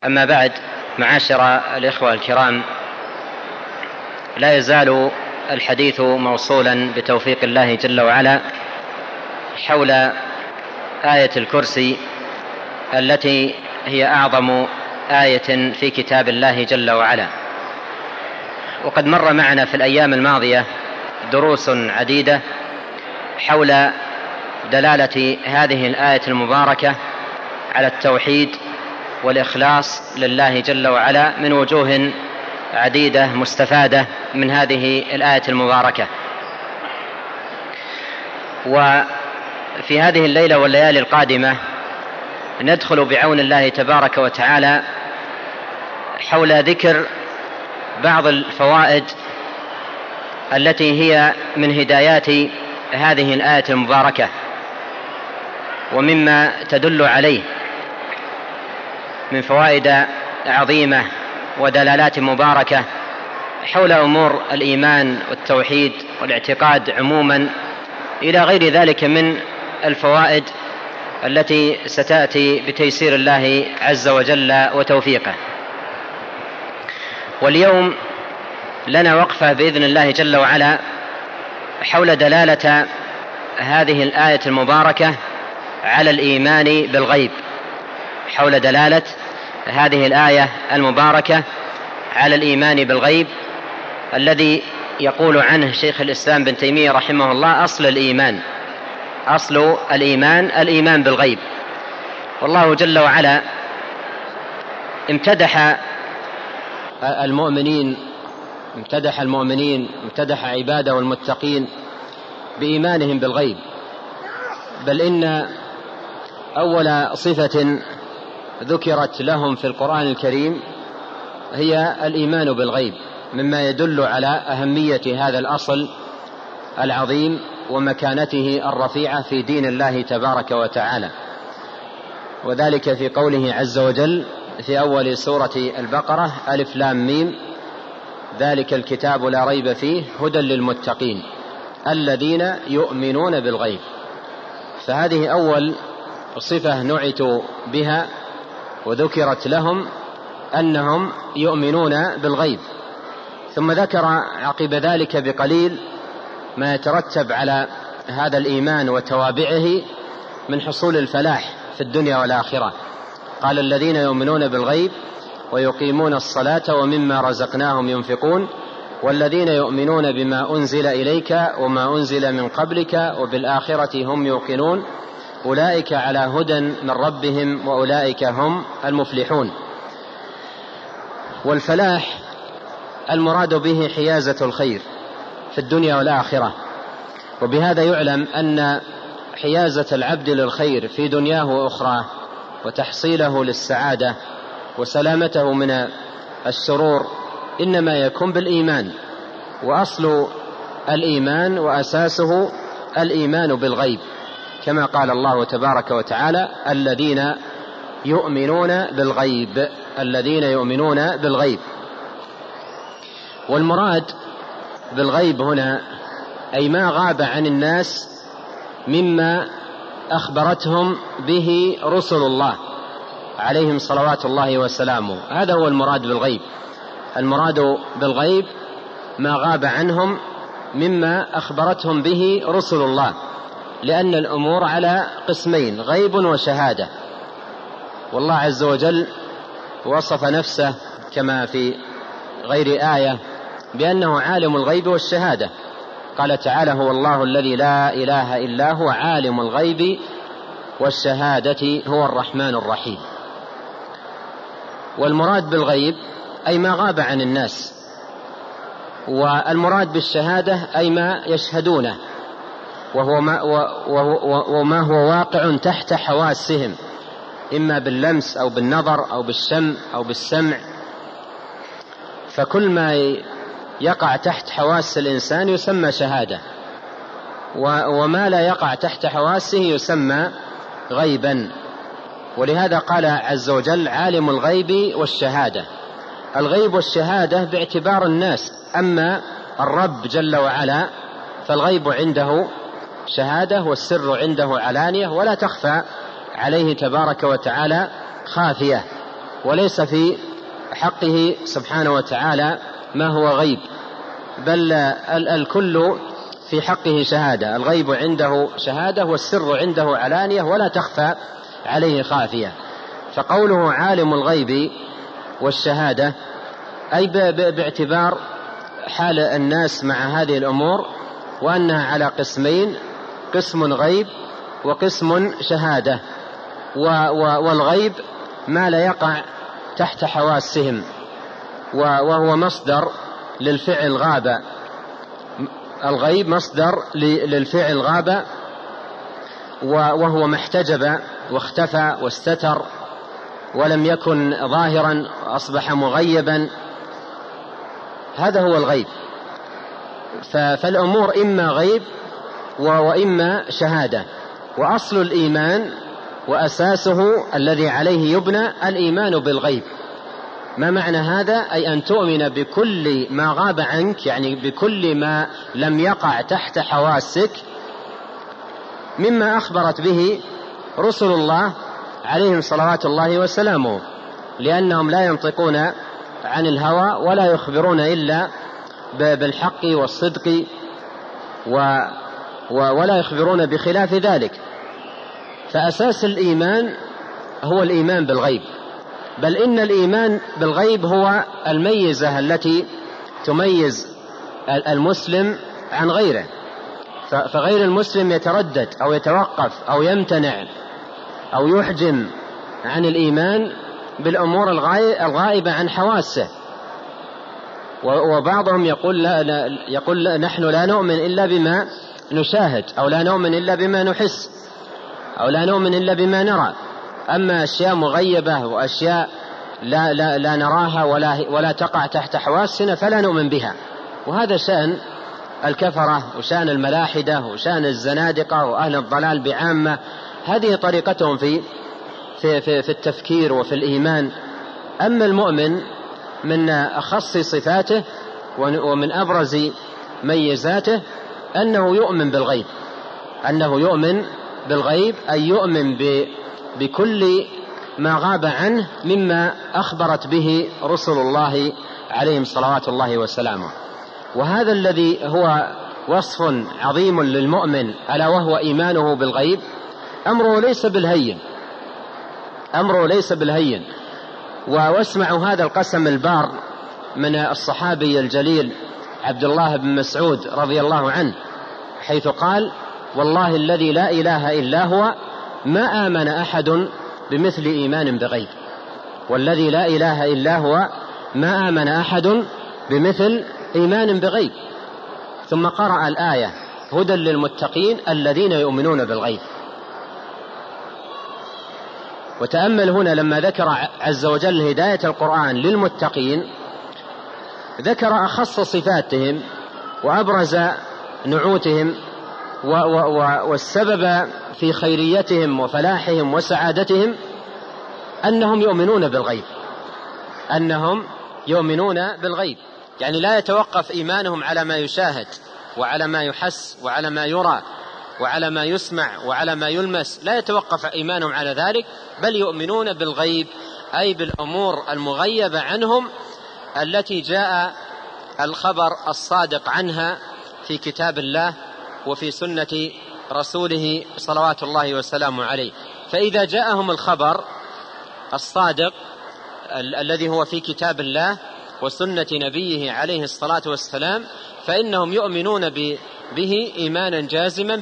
أما بعد، معاشر الإخوة الكرام، لا يزال الحديث موصولا بتوفيق الله جل وعلا حول آية الكرسي التي هي أعظم آية في كتاب الله جل وعلا. وقد مر معنا في الأيام الماضية دروس عديدة حول دلالة هذه الآية المباركة على التوحيد والإخلاص لله جل وعلا من وجوه عديدة مستفادة من هذه الآية المباركة. وفي هذه الليلة والليالي القادمة ندخل بعون الله تبارك وتعالى حول ذكر بعض الفوائد التي هي من هدايات هذه الآية المباركة ومما تدل عليه من فوائد عظيمة ودلالات مباركة حول أمور الإيمان والتوحيد والاعتقاد عموما، إلى غير ذلك من الفوائد التي ستأتي بتيسير الله عز وجل وتوفيقه. واليوم لنا وقفة بإذن الله جل وعلا حول دلالة هذه الآية المباركة على الإيمان بالغيب، حول دلالة هذه الآية المباركة على الإيمان بالغيب الذي يقول عنه شيخ الإسلام ابن تيمية رحمه الله أصل الإيمان، أصل الإيمان الإيمان بالغيب. والله جل وعلا امتدح المؤمنين امتدح عباده المتقين بإيمانهم بالغيب، بل إن أول صفة ذكرت لهم في القرآن الكريم هي الإيمان بالغيب، مما يدل على أهمية هذا الأصل العظيم ومكانته الرفيعة في دين الله تبارك وتعالى. وذلك في قوله عز وجل في أول سورة البقرة: ألف لام ميم ذلك الكتاب لا ريب فيه هدى للمتقين الذين يؤمنون بالغيب. فهذه أول صفة نعتوا بها وذكرت لهم أنهم يؤمنون بالغيب. ثم ذكر عقب ذلك بقليل ما يترتب على هذا الإيمان وتوابعه من حصول الفلاح في الدنيا والآخرة. قال: الذين يؤمنون بالغيب ويقيمون الصلاة ومما رزقناهم ينفقون والذين يؤمنون بما أنزل إليك وما أنزل من قبلك وبالآخرة هم يوقنون أولئك على هدى من ربهم وأولئك هم المفلحون. والفلاح المراد به حيازة الخير في الدنيا والآخرة، وبهذا يعلم أن حيازة العبد للخير في دنياه وأخراه وتحصيله للسعادة وسلامته من الشرور إنما يكون بالإيمان، وأصل الإيمان وأساسه الإيمان بالغيب، كما قال الله تبارك وتعالى: الذين يؤمنون بالغيب، الذين يؤمنون بالغيب. والمراد بالغيب هنا أي ما غاب عن الناس مما أخبرتهم به رسل الله عليهم صلوات الله وسلامه، هذا هو المراد بالغيب. المراد بالغيب ما غاب عنهم مما أخبرتهم به رسل الله، لأن الأمور على قسمين: غيب وشهادة. والله عز وجل وصف نفسه كما في غير آية بأنه عالم الغيب والشهادة. قال تعالى: هو الله الذي لا إله إلا هو عالم الغيب والشهادة هو الرحمن الرحيم. والمراد بالغيب أي ما غاب عن الناس، والمراد بالشهادة أي ما يشهدونه وما هو واقع تحت حواسهم، إما باللمس أو بالنظر أو بالشم أو بالسمع. فكل ما يقع تحت حواس الإنسان يسمى شهادة، وما لا يقع تحت حواسه يسمى غيبا. ولهذا قال عز وجل: عالم الغيب والشهادة. الغيب والشهادة باعتبار الناس، أما الرب جل وعلا فالغيب عنده شهادة والسر عنده علانية ولا تخفى عليه تبارك وتعالى خافية. وليس في حقه سبحانه وتعالى ما هو غيب، بل الكل في حقه شهادة. الغيب عنده شهادة، والسر عنده علانية ولا تخفى عليه خافية. فقوله عالم الغيب والشهادة أي باعتبار حال الناس مع هذه الأمور، وأنها على قسمين: قسم غيب وقسم شهادة. والغيب ما لا يقع تحت حواسهم، وهو مصدر للفعل غاب. الغيب مصدر للفعل غاب، وهو ما احتجب واختفى واستتر ولم يكن ظاهرا، أصبح مغيبا. هذا هو الغيب. فالأمور إما غيب وإما شهادة. وأصل الإيمان وأساسه الذي عليه يبنى الإيمان بالغيب. ما معنى هذا؟ أي أن تؤمن بكل ما غاب عنك، يعني بكل ما لم يقع تحت حواسك مما أخبرت به رسل الله عليهم صلوات الله وسلامه، لأنهم لا ينطقون عن الهوى ولا يخبرون إلا بالحق والصدق، ولا يخبرون بخلاف ذلك. فأساس الإيمان هو الإيمان بالغيب، بل إن الإيمان بالغيب هو الميزة التي تميز المسلم عن غيره. فغير المسلم يتردد أو يتوقف أو يمتنع أو يحجم عن الإيمان بالأمور الغائبة عن حواسه. وبعضهم يقول نحن لا نؤمن إلا بما نشاهد، أو لا نؤمن إلا بما نحس، أو لا نؤمن إلا بما نرى. أما أشياء مغيبة وأشياء لا نراها ولا تقع تحت حواسنا فلا نؤمن بها. وهذا شأن الكفرة وشأن الملاحدة وشأن الزنادقة وأهل الضلال بعامة. هذه طريقتهم في التفكير وفي الإيمان. أما المؤمن من أخص صفاته ومن أبرز ميزاته أنه يؤمن بالغيب. أنه يؤمن بالغيب أي يؤمن بكل ما غاب عنه مما أخبرت به رسل الله عليهم صلوات الله وسلامه. وهذا الذي هو وصف عظيم للمؤمن، ألا وهو إيمانه بالغيب. أمره ليس بالهين. واسمعوا هذا القسم البار من الصحابي الجليل عبد الله بن مسعود رضي الله عنه، حيث قال: والله الذي لا إله إلا هو ما آمن أحد بمثل إيمان بغيب. والذي لا إله إلا هو ما آمن أحد بمثل إيمان بغيب. ثم قرأ الآية: هدى للمتقين الذين يؤمنون بالغيب. وتأمل هنا لما ذكر عز وجل هداية القرآن للمتقين، ذكر أخص صفاتهم وأبرز نعوتهم والسبب في خيريتهم وفلاحهم وسعادتهم أنهم يؤمنون بالغيب. يعني لا يتوقف إيمانهم على ما يشاهد وعلى ما يحس وعلى ما يرى وعلى ما يسمع وعلى ما يلمس، لا يتوقف إيمانهم على ذلك، بل يؤمنون بالغيب أي بالأمور المغيبة عنهم التي جاء الخبر الصادق عنها في كتاب الله وفي سنة رسوله صلوات الله وسلامه عليه. فإذا جاءهم الخبر الصادق الذي هو في كتاب الله وسنة نبيه عليه الصلاة والسلام، فإنهم يؤمنون به إيمانا جازما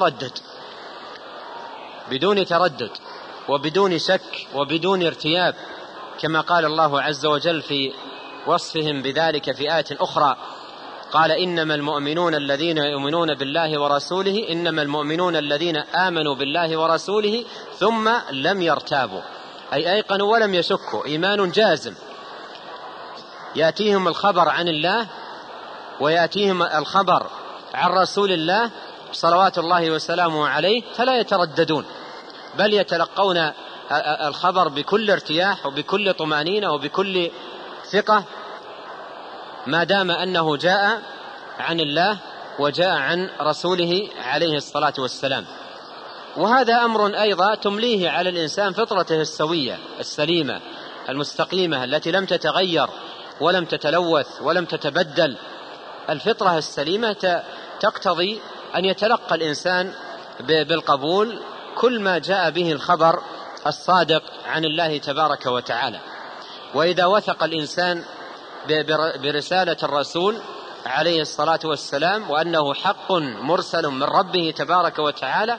بدون تردد وبدون شك وبدون ارتياب، كما قال الله عز وجل في وصفهم بذلك في آية أخرى: قال إنما المؤمنون الذين يؤمنون بالله ورسوله، إنما المؤمنون الذين آمنوا بالله ورسوله ثم لم يرتابوا، أي أيقنوا ولم يشكوا، إيمان جازم. يأتيهم الخبر عن الله ويأتيهم الخبر عن رسول الله صلوات الله وسلامه عليه، فلا يترددون، بل يتلقون الخبر بكل ارتياح وبكل طمأنينة وبكل ثقة، ما دام أنه جاء عن الله وجاء عن رسوله عليه الصلاة والسلام. وهذا أمر أيضا تمليه على الإنسان فطرته السوية السليمة، المستقيمة التي لم تتغير ولم تتلوث ولم تتبدل. الفطرة السليمة تقتضي أن يتلقى الإنسان بالقبول كل ما جاء به الخبر الصادق عن الله تبارك وتعالى. وإذا وثق الإنسان برسالة الرسول عليه الصلاة والسلام وأنه حق مرسل من ربه تبارك وتعالى،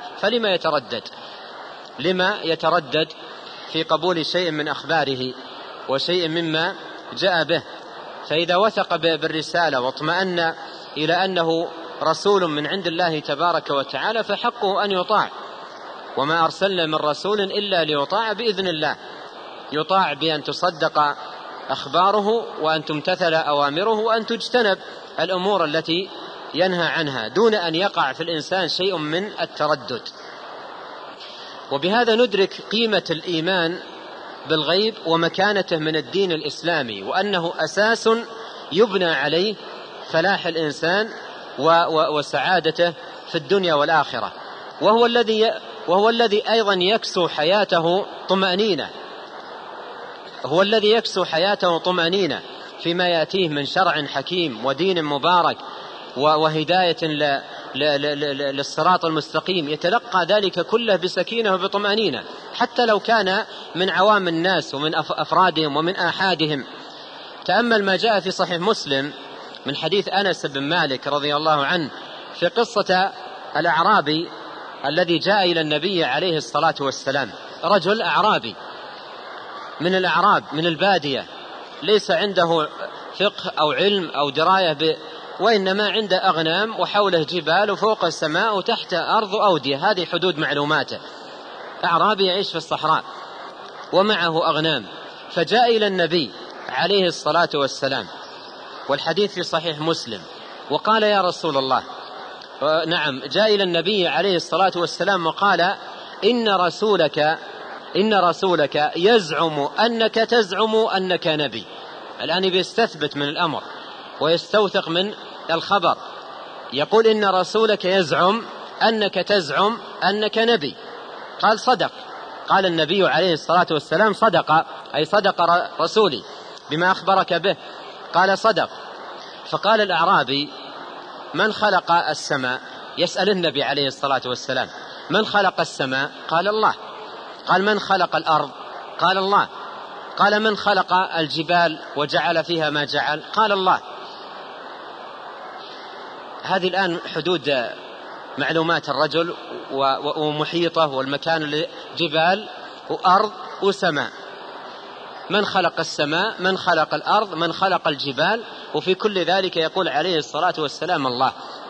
لما يتردد في قبول شيء من أخباره وشيء مما جاء به؟ فإذا وثق بالرسالة واطمأن إلى أنه رسول من عند الله تبارك وتعالى فحقه أن يطاع، وما أرسلنا من رسول إلا ليطاع بإذن الله، يطاع بأن تصدق أخباره وأن تمتثل أوامره وأن تجتنب الأمور التي ينهى عنها دون أن يقع في الإنسان شيء من التردد. وبهذا ندرك قيمة الإيمان بالغيب ومكانته من الدين الإسلامي، وأنه أساس يبنى عليه فلاح الإنسان وسعادته في الدنيا والآخرة، وهو الذي أيضا يكسو حياته طمأنينة، هو الذي يكسو حياته طمأنينة فيما يأتيه من شرع حكيم ودين مبارك وهداية للصراط المستقيم، يتلقى ذلك كله بسكينة وبطمأنينة، حتى لو كان من عوام الناس ومن أفرادهم ومن آحادهم. تأمل ما جاء في صحيح مسلم من حديث أنس بن مالك رضي الله عنه في قصة الأعرابي الذي جاء إلى النبي عليه الصلاة والسلام، رجل أعرابي من الأعراب من البادية، ليس عنده فقه أو علم أو دراية وإنما عنده أغنام وحوله جبال وفوق السماء وتحت أرض أودية، هذه حدود معلوماته. أعرابي يعيش في الصحراء ومعه أغنام، فجاء إلى النبي عليه الصلاة والسلام، والحديث في صحيح مسلم، وقال يا رسول الله، نعم، جاء إلى النبي عليه الصلاة والسلام وقال إن رسولك يزعم أنك تزعم أنك نبي. الآن بيستثبت من الأمر ويستوثق من الخبر، يقول إن رسولك يزعم أنك تزعم أنك نبي. قال صدق. قال النبي عليه الصلاة والسلام صدق، أي صدق رسولي بما أخبرك به. قال صدق. فقال الأعرابي من خلق السماء؟ يسأل النبي عليه الصلاة والسلام من خلق السماء؟ قال الله. قال من خلق الأرض؟ قال الله. قال من خلق الجبال وجعل فيها ما جعل؟ قال الله. هذه الآن حدود معلومات الرجل ومحيطه والمكان، جبال وأرض وسماء. من خلق السماء؟ من خلق الأرض؟ من خلق الجبال؟ وفي كل ذلك يقول عليه الصلاة والسلام الله.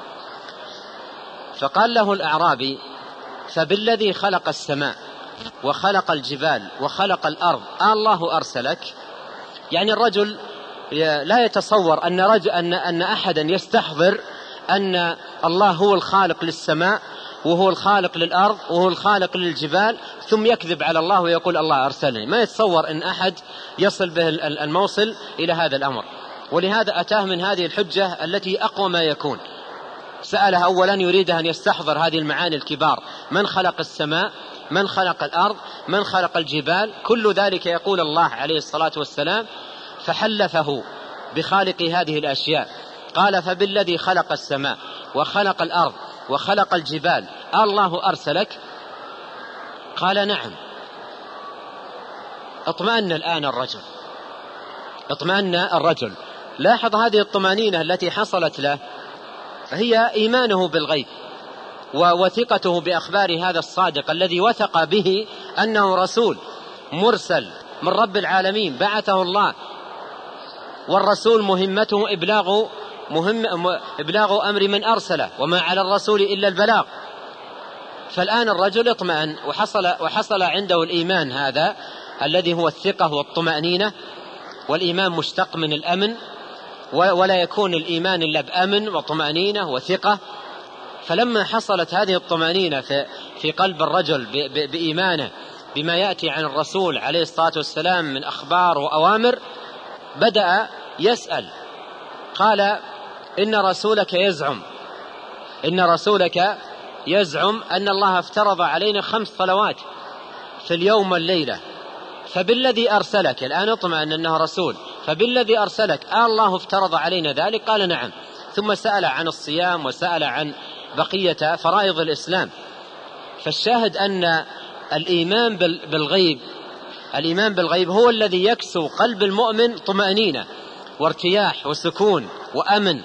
فقال له الأعرابي فبالذي خلق السماء وخلق الجبال وخلق الأرض الله أرسلك؟ يعني الرجل لا يتصور أن أحدا يستحضر أن الله هو الخالق للسماء وهو الخالق للأرض وهو الخالق للجبال ثم يكذب على الله ويقول الله أرسلني. ما يتصور أن أحد يصل به الموصل إلى هذا الأمر، ولهذا أتاه من هذه الحجة التي أقوى ما يكون. سألها أولا يريد أن يستحضر هذه المعاني الكبار، من خلق السماء، من خلق الأرض، من خلق الجبال، كل ذلك يقول الله عليه الصلاة والسلام، فحلفه بخالق هذه الأشياء. قال فبالذي خلق السماء وخلق الأرض وخلق الجبال الله أرسلك؟ قال نعم. اطمأن الآن الرجل. لاحظ هذه الطمأنينة التي حصلت له هي إيمانه بالغيب ووثقته بأخبار هذا الصادق الذي وثق به أنه رسول مرسل من رب العالمين بعثه الله، والرسول مهمته إبلاغ أمر من أرسله، وما على الرسول إلا البلاغ. فالآن الرجل اطمأن وحصل عنده الإيمان هذا الذي هو الثقة والطمأنينة، والإيمان مشتق من الأمن، ولا يكون الإيمان إلا بأمن وطمأنينة وثقة. فلما حصلت هذه الطمأنينة في قلب الرجل بإيمانه بما يأتي عن الرسول عليه الصلاة والسلام من أخبار وأوامر، بدأ يسأل. قال إن رسولك يزعم أن الله افترض علينا 5 صلوات في اليوم والليلة، فبالذي أرسلك، الآن اطمئن أنه رسول، فبالذي أرسلك الله افترض علينا ذلك؟ قال نعم. ثم سأل عن الصيام وسأل عن بقية فرائض الإسلام. فالشاهد أن الإيمان بالغيب هو الذي يكسو قلب المؤمن طمأنينة وارتياح وسكون وأمن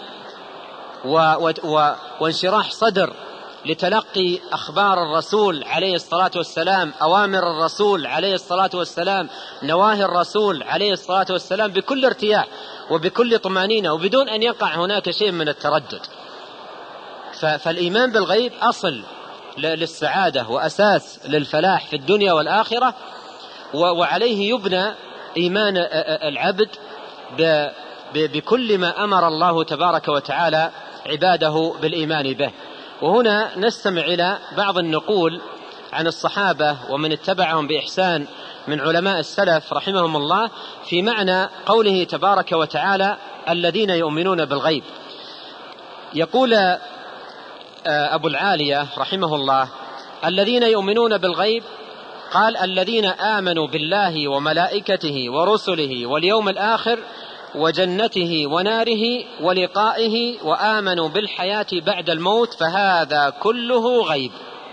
وانشراح صدر لتلقي أخبار الرسول عليه الصلاة والسلام، أوامر الرسول عليه الصلاة والسلام، نواهي الرسول عليه الصلاة والسلام، بكل ارتياح وبكل طمأنينة وبدون أن يقع هناك شيء من التردد. فالإيمان بالغيب أصل للسعادة وأساس للفلاح في الدنيا والآخرة، وعليه يبنى إيمان العبد بكل ما أمر الله تبارك وتعالى عباده بالإيمان به. وهنا نستمع إلى بعض النقول عن الصحابة ومن اتبعهم بإحسان من علماء السلف رحمهم الله في معنى قوله تبارك وتعالى الذين يؤمنون بالغيب. يقول أبو العالية رحمه الله الذين يؤمنون بالغيب، قال الذين آمنوا بالله وملائكته ورسله واليوم الآخر وجنته وناره ولقائه وآمنوا بالحياة بعد الموت، فهذا كله غيب.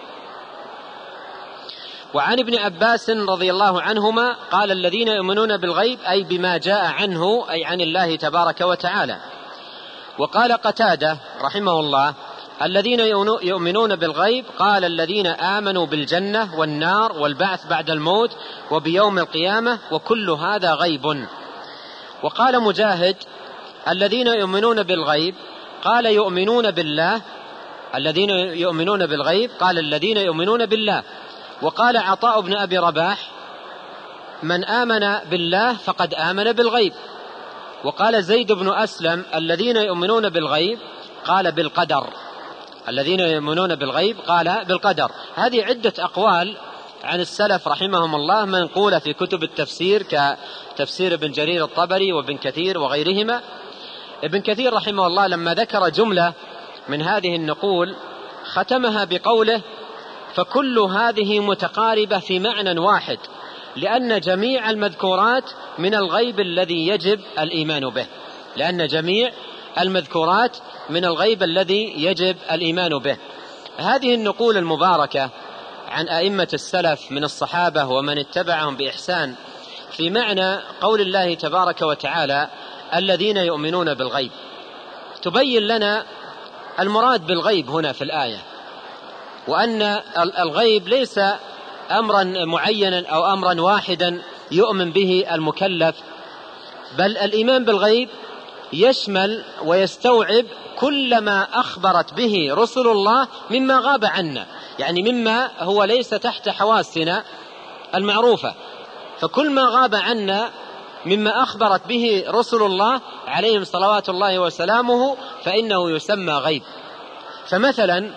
وعن ابن عباس رضي الله عنهما قال الذين يؤمنون بالغيب أي بما جاء عنه، أي عن الله تبارك وتعالى. وقال قتادة رحمه الله الذين يؤمنون بالغيب قال الذين آمنوا بالجنة والنار والبعث بعد الموت وبيوم القيامة، وكل هذا غيب. وقال مجاهد الذين يؤمنون بالغيب قال يؤمنون بالله، الذين يؤمنون بالغيب قال الذين يؤمنون بالله. وقال عطاء بن أبي رباح من آمن بالله فقد آمن بالغيب. وقال زيد بن أسلم الذين يؤمنون بالغيب قال بالقدر، الذين يؤمنون بالغيب قال بالقدر. هذه عدة أقوال عن السلف رحمهم الله منقولة في كتب التفسير كتفسير ابن جرير الطبري وابن كثير وغيرهما. ابن كثير رحمه الله لما ذكر جملة من هذه النقول ختمها بقوله فكل هذه متقاربة في معنى واحد، لأن جميع المذكورات من الغيب الذي يجب الإيمان به، لأن جميع المذكورات من الغيب الذي يجب الإيمان به. هذه النقول المباركة عن أئمة السلف من الصحابة ومن اتبعهم بإحسان في معنى قول الله تبارك وتعالى الذين يؤمنون بالغيب تبين لنا المراد بالغيب هنا في الآية، وأن الغيب ليس أمرا معينا أو أمرا واحدا يؤمن به المكلف، بل الإيمان بالغيب يشمل ويستوعب كل ما أخبرت به رسل الله مما غاب عنا، يعني مما هو ليس تحت حواسنا المعروفة. فكل ما غاب عنا مما أخبرت به رسل الله عليهم صلوات الله وسلامه فإنه يسمى غيب. فمثلا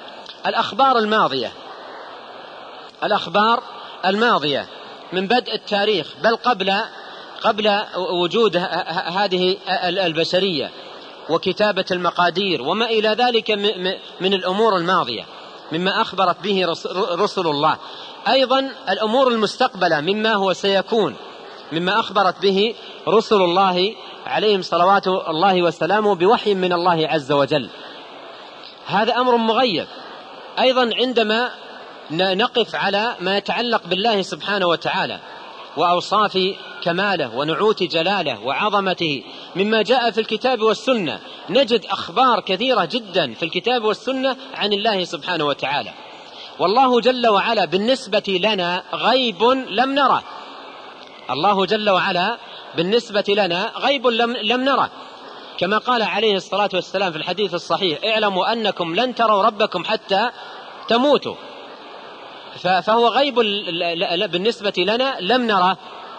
الأخبار الماضية من بدء التاريخ بل قبل وجود هذه البشرية وكتابة المقادير وما إلى ذلك من الأمور الماضية مما أخبرت به رسل الله. أيضا الأمور المستقبلة مما هو سيكون مما أخبرت به رسل الله عليهم صلوات الله وسلامه بوحي من الله عز وجل. هذا أمر مغيب. أيضا عندما نقف على ما يتعلق بالله سبحانه وتعالى وأوصاف كماله ونعوت جلاله وعظمته مما جاء في الكتاب والسنة، نجد أخبار كثيرة جدا في الكتاب والسنة عن الله سبحانه وتعالى. والله جل وعلا بالنسبة لنا غيب لم نره، الله جل وعلا بالنسبة لنا غيب لم نره، كما قال عليه الصلاة والسلام في الحديث الصحيح اعلموا أنكم لن تروا ربكم حتى تموتوا. فهو غيب بالنسبة لنا لم نره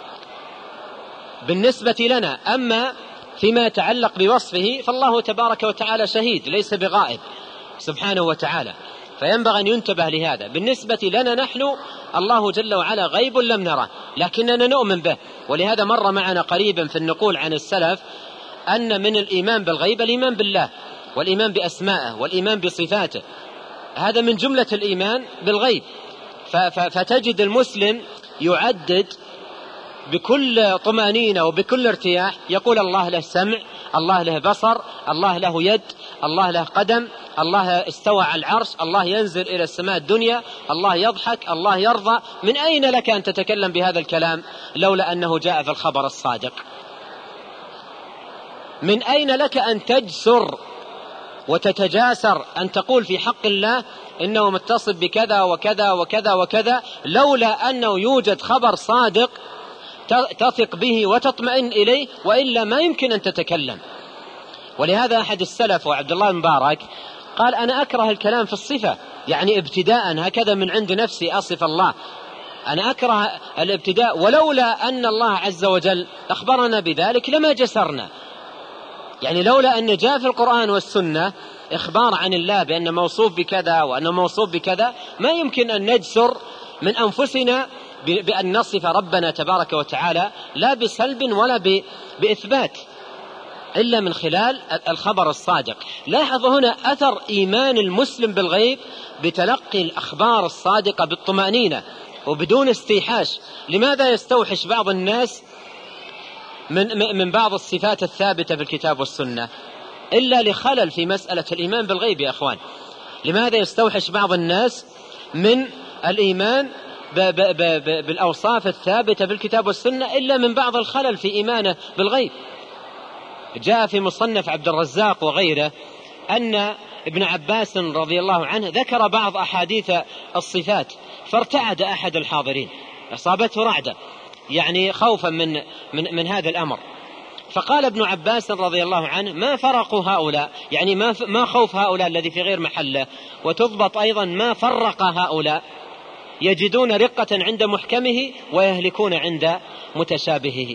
بالنسبة لنا. أما فيما يتعلق بوصفه فالله تبارك وتعالى شهيد ليس بغائب سبحانه وتعالى، فينبغي أن ينتبه لهذا. بالنسبة لنا نحن الله جل وعلا غيب لم نره لكننا نؤمن به. ولهذا مر معنا قريبا في النقول عن السلف أن من الإيمان بالغيب الإيمان بالله والإيمان بأسمائه والإيمان بصفاته، هذا من جملة الإيمان بالغيب. فتجد المسلم يعدد بكل طمأنينة وبكل ارتياح، يقول الله له سمع، الله له بصر، الله له يد، الله له قدم، الله استوى على العرش، الله ينزل إلى السماء الدنيا، الله يضحك، الله يرضى. من أين لك أن تتكلم بهذا الكلام لولا أنه جاء في الخبر الصادق؟ من أين لك أن تجسر وتتجاسر أن تقول في حق الله إنه متصف بكذا وكذا وكذا وكذا لولا أنه يوجد خبر صادق تثق به وتطمئن إليه، وإلا ما يمكن أن تتكلم. ولهذا أحد السلف وعبد الله المبارك قال: أنا أكره الكلام في الصفة، يعني ابتداء هكذا من عند نفسي أصف الله، أنا أكره الابتداء، ولولا أن الله عز وجل أخبرنا بذلك لما جسرنا. يعني لولا أن جاء في القرآن والسنة إخبار عن الله بأنه موصوف بكذا وأنه موصوف بكذا، ما يمكن أن نجسر من أنفسنا بأن نصف ربنا تبارك وتعالى لا بسلب ولا بإثبات إلا من خلال الخبر الصادق. لاحظ هنا أثر إيمان المسلم بالغيب بتلقي الأخبار الصادقة بالطمأنينة وبدون استيحاش. لماذا يستوحش بعض الناس من بعض الصفات الثابتة في الكتاب والسنة؟ إلا لخلل في مسألة الإيمان بالغيب يا أخوان. لماذا يستوحش بعض الناس من الإيمان بالأوصاف الثابتة في الكتاب والسنة إلا من بعض الخلل في إيمانه بالغيب؟ جاء في مصنف عبد الرزاق وغيره أن ابن عباس رضي الله عنه ذكر بعض أحاديث الصفات، فارتعد أحد الحاضرين، أصابته رعدة يعني خوفا من هذا الأمر. فقال ابن عباس رضي الله عنه: ما فرق هؤلاء، يعني ما خوف هؤلاء الذي في غير محله، وتضبط أيضا ما فرق هؤلاء، يجدون رقة عند محكمه ويهلكون عند متشابهه.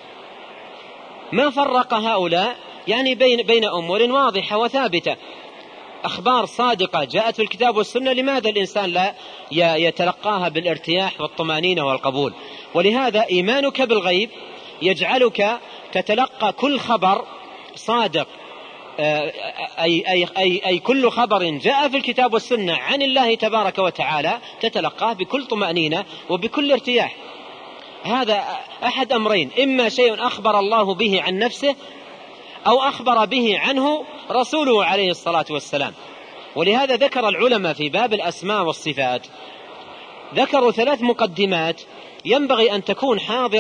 ما فرق هؤلاء يعني بين أمور واضحة وثابتة، أخبار صادقة جاءت في الكتاب والسنة، لماذا الإنسان لا يتلقاها بالارتياح والطمأنينة والقبول؟ ولهذا إيمانك بالغيب يجعلك تتلقى كل خبر صادق، أي كل خبر جاء في الكتاب والسنة عن الله تبارك وتعالى تتلقاه بكل طمأنينة وبكل ارتياح. هذا أحد أمرين: إما شيء أخبر الله به عن نفسه، أو أخبر به عنه رسوله عليه الصلاة والسلام. ولهذا ذكر العلماء في باب الأسماء والصفات، ذكروا 3 مقدمات ينبغي أن تكون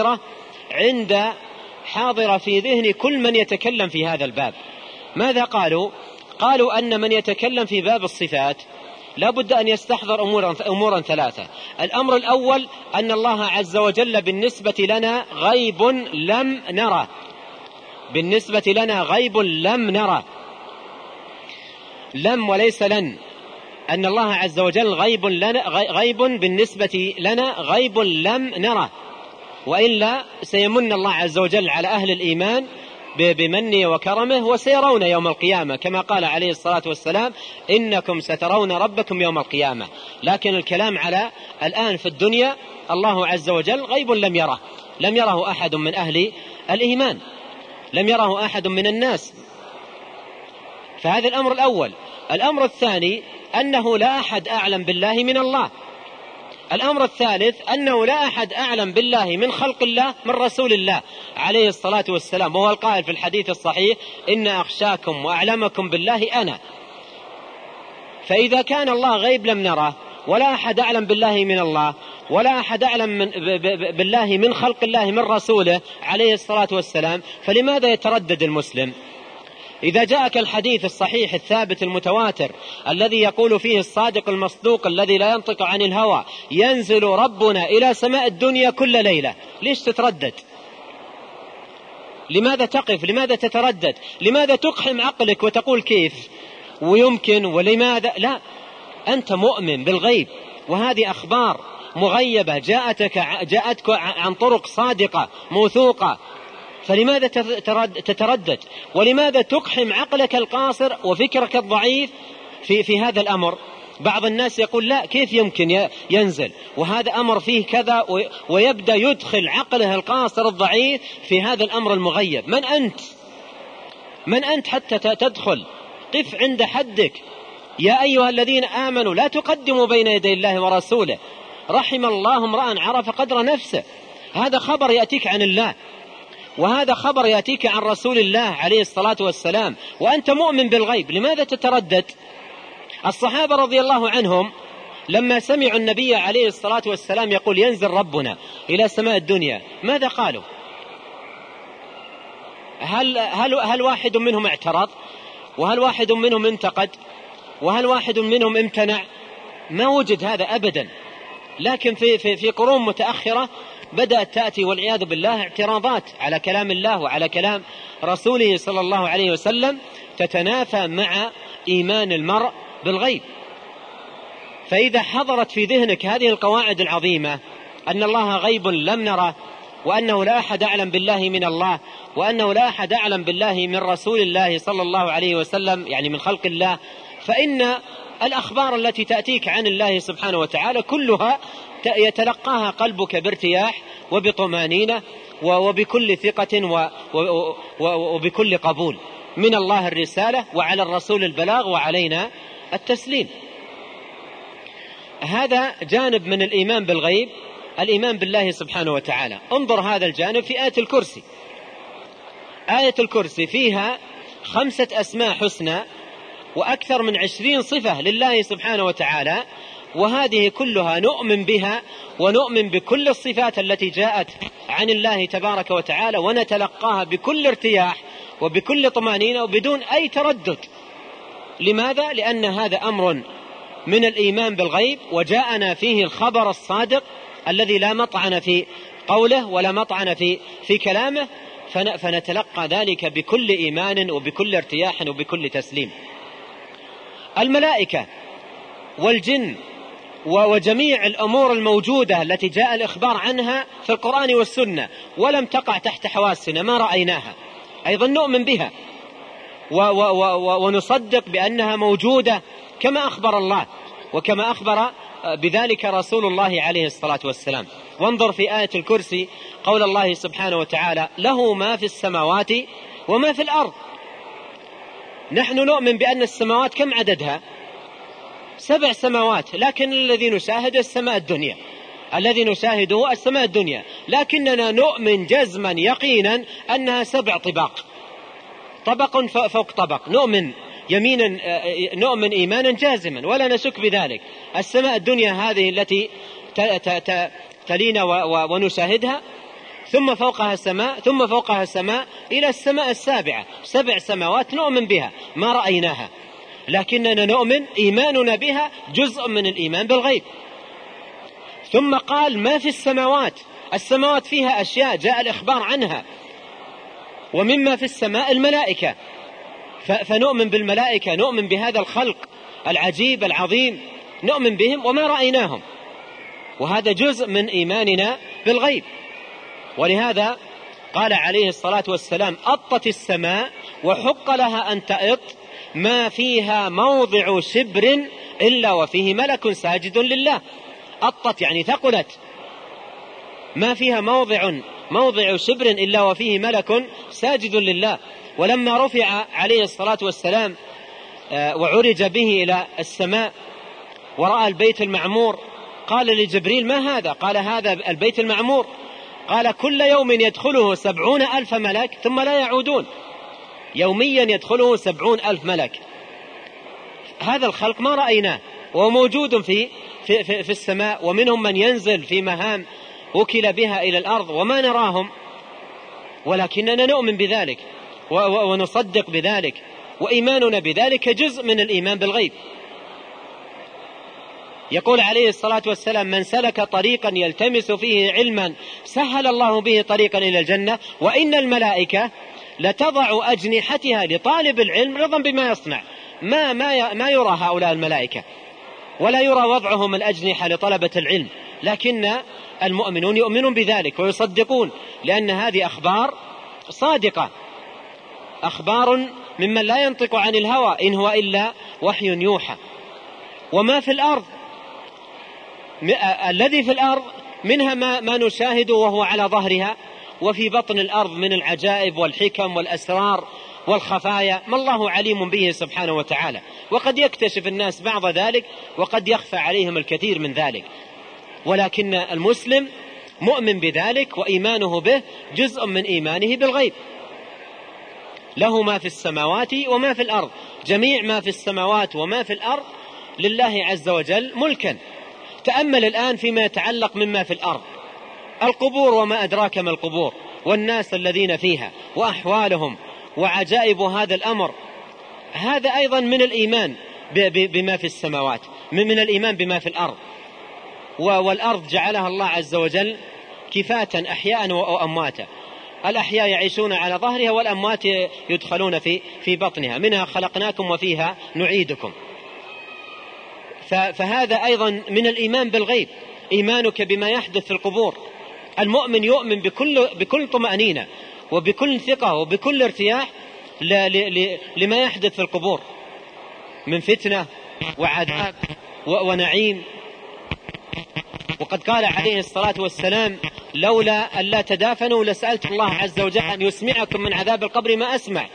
حاضرة في ذهن كل من يتكلم في هذا الباب. ماذا قالوا؟ قالوا أن من يتكلم في باب الصفات لا بد أن يستحضر أمورا 3. الأمر الأول أن الله عز وجل بالنسبة لنا غيب لم نره، بالنسبة لنا غيب لم نره، لم وليس لن، أن الله عز وجل غيب بالنسبة لنا غيب لم نره، وإلا سيمن الله عز وجل على أهل الإيمان بمنه وكرمه وسيرون يوم القيامة، كما قال عليه الصلاة والسلام: إنكم سترون ربكم يوم القيامة. لكن الكلام على الآن في الدنيا، الله عز وجل غيب لم يره أحد من أهل الإيمان، لم يره أحد من الناس. فهذا الأمر الأول. الأمر الثاني أنه لا أحد أعلم بالله من الله. الأمر الثالث أنه لا أحد أعلم بالله من خلق الله من رسول الله عليه الصلاة والسلام، وهو القائل في الحديث الصحيح: إن أخشاكم وأعلمكم بالله أنا. فإذا كان الله غيب لم نره، ولا أحد أعلم بالله من الله، ولا أحد أعلم بالله من خلق الله من رسوله عليه الصلاة والسلام، فلماذا يتردد المسلم؟ إذا جاءك الحديث الصحيح الثابت المتواتر الذي يقول فيه الصادق المصدوق الذي لا ينطق عن الهوى: ينزل ربنا إلى سماء الدنيا كل ليلة، ليش تتردد؟ لماذا تقف؟ لماذا تتردد؟ لماذا تقحم عقلك وتقول كيف ويمكن ولماذا؟ لا، أنت مؤمن بالغيب، وهذه أخبار مغيبة جاءتك عن طرق صادقة موثوقة، فلماذا تتردد؟ ولماذا تقحم عقلك القاصر وفكرك الضعيف في هذا الأمر؟ بعض الناس يقول: لا، كيف يمكن ينزل، وهذا أمر فيه كذا، ويبدأ يدخل عقله القاصر الضعيف في هذا الأمر المغيب. من أنت حتى تدخل؟ قف عند حدك. يا أيها الذين آمنوا لا تقدموا بين يدي الله ورسوله. رحم الله امرأ عرف قدر نفسه. هذا خبر يأتيك عن الله، وهذا خبر يأتيك عن رسول الله عليه الصلاة والسلام، وأنت مؤمن بالغيب، لماذا تتردد؟ الصحابة رضي الله عنهم لما سمعوا النبي عليه الصلاة والسلام يقول ينزل ربنا إلى سماء الدنيا، ماذا قالوا؟ هل واحد منهم اعترض؟ وهل واحد منهم انتقد؟ وهل واحد منهم امتنع؟ ما وجد هذا أبدا. لكن في قرون متأخرة بدأت تأتي والعياذ بالله اعتراضات على كلام الله وعلى كلام رسوله صلى الله عليه وسلم تتنافى مع إيمان المرء بالغيب. فإذا حضرت في ذهنك هذه القواعد العظيمة، أن الله غيب لم نره، وأنه لا أحد أعلم بالله من الله، وأنه لا أحد أعلم بالله من رسول الله صلى الله عليه وسلم، يعني من خلق الله، فإن الأخبار التي تأتيك عن الله سبحانه وتعالى كلها يتلقاها قلبك بارتياح وبطمانينة وبكل ثقة وبكل قبول، من الله الرسالة، وعلى الرسول البلاغ، وعلينا التسليم. هذا جانب من الإيمان بالغيب، الإيمان بالله سبحانه وتعالى. انظر هذا الجانب في آية الكرسي. آية الكرسي فيها 5 أسماء حسنى وأكثر من 20 صفة لله سبحانه وتعالى، وهذه كلها نؤمن بها ونؤمن بكل الصفات التي جاءت عن الله تبارك وتعالى، ونتلقاها بكل ارتياح وبكل طمأنينة وبدون أي تردد. لماذا؟ لأن هذا أمر من الإيمان بالغيب، وجاءنا فيه الخبر الصادق الذي لا مطعن في قوله ولا مطعن في كلامه، فنتلقى ذلك بكل إيمان وبكل ارتياح وبكل تسليم. الملائكة والجن وجميع الأمور الموجودة التي جاء الإخبار عنها في القرآن والسنة ولم تقع تحت حواسنا، ما رأيناها، أيضا نؤمن بها ونصدق بأنها موجودة كما أخبر الله وكما أخبر بذلك رسول الله عليه الصلاة والسلام. وانظر في آية الكرسي قول الله سبحانه وتعالى له ما في السماوات وما في الأرض. نحن نؤمن بأن السماوات كم عددها؟ 7 سماوات، لكن الذي نشاهد السماء الدنيا، الذي نشاهده السماء الدنيا، لكننا نؤمن جزما يقينا أنها 7 طباق، طبق فوق طبق، نؤمن إيمانا جازما ولا نشك بذلك. السماء الدنيا هذه التي تلينا ونشاهدها، ثم فوقها سماء، ثم فوقها سماء، إلى السماء السابعة، 7 سماوات نؤمن بها ما رأيناها، لكننا نؤمن، إيماننا بها جزء من الإيمان بالغيب. ثم قال ما في السماوات، السماوات فيها أشياء جاء الإخبار عنها، ومما في السماء الملائكة، فنؤمن بالملائكة، نؤمن بهذا الخلق العجيب العظيم، نؤمن بهم وما رأيناهم، وهذا جزء من إيماننا بالغيب. ولهذا قال عليه الصلاة والسلام أطت السماء وحق لها أن تأط ما فيها موضع شبر إلا وفيه ملك ساجد لله. أطت يعني ثقلت، ما فيها موضع شبر إلا وفيه ملك ساجد لله. ولما رفع عليه الصلاة والسلام وعرج به إلى السماء ورأى البيت المعمور، قال لجبريل ما هذا؟ قال هذا البيت المعمور. قال كل يوم يدخله 70,000 ملك ثم لا يعودون، يوميا يدخله 70,000 ملك. هذا الخلق ما رأيناه، وموجود في السماء، ومنهم من ينزل في مهام وكل بها إلى الأرض وما نراهم، ولكننا نؤمن بذلك ونصدق بذلك، وإيماننا بذلك جزء من الإيمان بالغيب. يقول عليه الصلاة والسلام من سلك طريقا يلتمس فيه علما سهل الله به طريقا إلى الجنة، وإن الملائكة لتضع أجنحتها لطالب العلم رضا بما يصنع. ما يرى هؤلاء الملائكة، ولا يرى وضعهم الأجنحة لطلبة العلم، لكن المؤمنون يؤمنون بذلك ويصدقون، لأن هذه أخبار صادقة، أخبار ممن لا ينطق عن الهوى إن هو إلا وحي يوحى. وما في الأرض، الذي في الأرض منها ما نشاهده وهو على ظهرها، وفي بطن الأرض من العجائب والحكم والأسرار والخفايا ما الله عليم به سبحانه وتعالى، وقد يكتشف الناس بعض ذلك وقد يخفى عليهم الكثير من ذلك. ولكن المسلم مؤمن بذلك، وإيمانه به جزء من إيمانه بالغيب. له ما في السماوات وما في الأرض، جميع ما في السماوات وما في الأرض لله عز وجل ملكا. تأمل الآن فيما يتعلق مما في الأرض، القبور وما أدراك ما القبور، والناس الذين فيها وأحوالهم وعجائب هذا الأمر. هذا أيضا من الإيمان بما في السماوات، من الإيمان بما في الأرض. والأرض جعلها الله عز وجل كفاة أحياء وأمواتا، الأحياء يعيشون على ظهرها والأموات يدخلون في بطنها، منها خلقناكم وفيها نعيدكم. فهذا أيضا من الإيمان بالغيب، إيمانك بما يحدث في القبور. المؤمن يؤمن بكل طمأنينة وبكل ثقة وبكل ارتياح لما يحدث في القبور من فتنة وعذاب ونعيم. وقد قال عليه الصلاة والسلام: لولا أن لا تدافنوا لسألت الله عز وجل أن يسمعكم من عذاب القبر ما أسمع.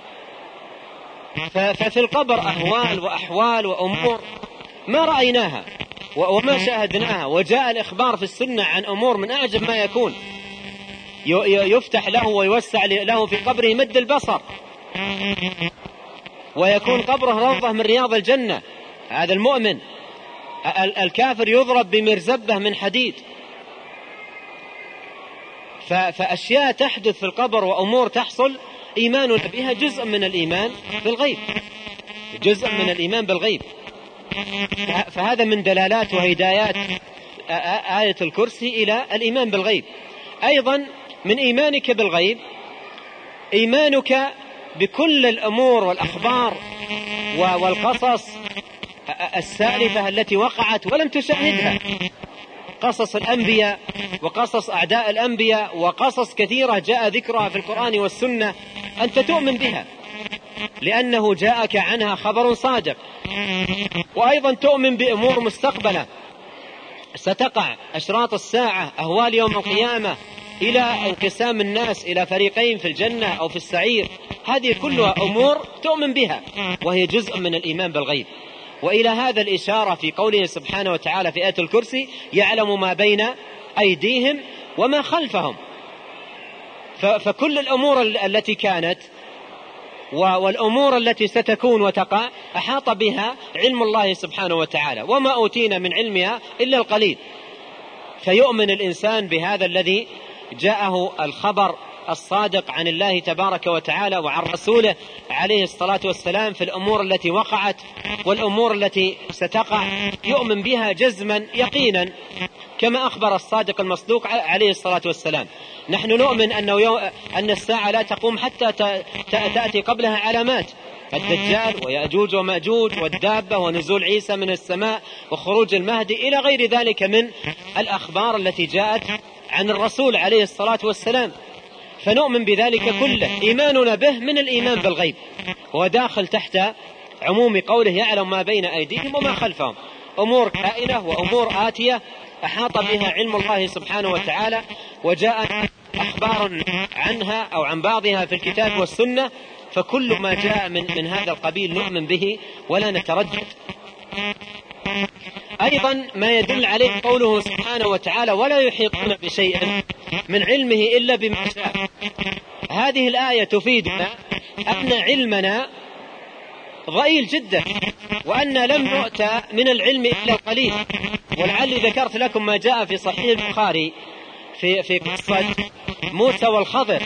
ففي القبر أهوال وأحوال وأمور ما رأيناها وما شاهدناها، وجاء الإخبار في السنة عن أمور من أعجب ما يكون. يفتح له ويوسع له في قبره مد البصر، ويكون قبره روضة من رياض الجنة. هذا المؤمن. الكافر يضرب بمرزبة من حديد. فأشياء تحدث في القبر وأمور تحصل إيماننا بها جزء من الإيمان بالغيب، جزء من الإيمان بالغيب. فهذا من دلالات وهدايات آية الكرسي إلى الإيمان بالغيب. أيضا من إيمانك بالغيب إيمانك بكل الأمور والأخبار والقصص السالفة التي وقعت ولم تشاهدها، قصص الأنبياء وقصص أعداء الأنبياء وقصص كثيرة جاء ذكرها في القرآن والسنة، أنت تؤمن بها لأنه جاءك عنها خبر صادق. وأيضا تؤمن بأمور مستقبلة ستقع، أشراط الساعة، أهوال يوم القيامة، إلى انقسام الناس إلى فريقين في الجنة أو في السعير. هذه كلها أمور تؤمن بها وهي جزء من الإيمان بالغيب. وإلى هذا الإشارة في قوله سبحانه وتعالى في آية الكرسي: يعلم ما بين أيديهم وما خلفهم. فكل الأمور التي كانت والأمور التي ستكون وتقع أحاط بها علم الله سبحانه وتعالى، وما أوتينا من علمها إلا القليل. فيؤمن الإنسان بهذا الذي جاءه الخبر الصادق عن الله تبارك وتعالى وعن رسوله عليه الصلاة والسلام في الأمور التي وقعت والأمور التي ستقع، يؤمن بها جزما يقينا كما أخبر الصادق المصدوق عليه الصلاة والسلام. نحن نؤمن أن الساعة لا تقوم حتى تأتي قبلها علامات: الدجال ويأجوج ومأجوج والدابة ونزول عيسى من السماء وخروج المهدي إلى غير ذلك من الأخبار التي جاءت عن الرسول عليه الصلاة والسلام. فنؤمن بذلك كله. إيماننا به من الإيمان بالغيب، وداخل تحت عموم قوله: يعلم ما بين أيديهم وما خلفهم. أمور كائنة وأمور آتية أحاط بها علم الله سبحانه وتعالى، وجاء أخبار عنها أو عن بعضها في الكتاب والسنة. فكل ما جاء من هذا القبيل نؤمن به ولا نتردد. أيضا ما يدل عليه قوله سبحانه وتعالى: ولا يحيطون بشيء من علمه إلا بما شاء. هذه الآية تفيدنا أن علمنا ضئيل جدا، وأن لم نؤتى من العلم إلا القليل. ولعلي ذكرت لكم ما جاء في صحيح البخاري في قصة موسى والخضر،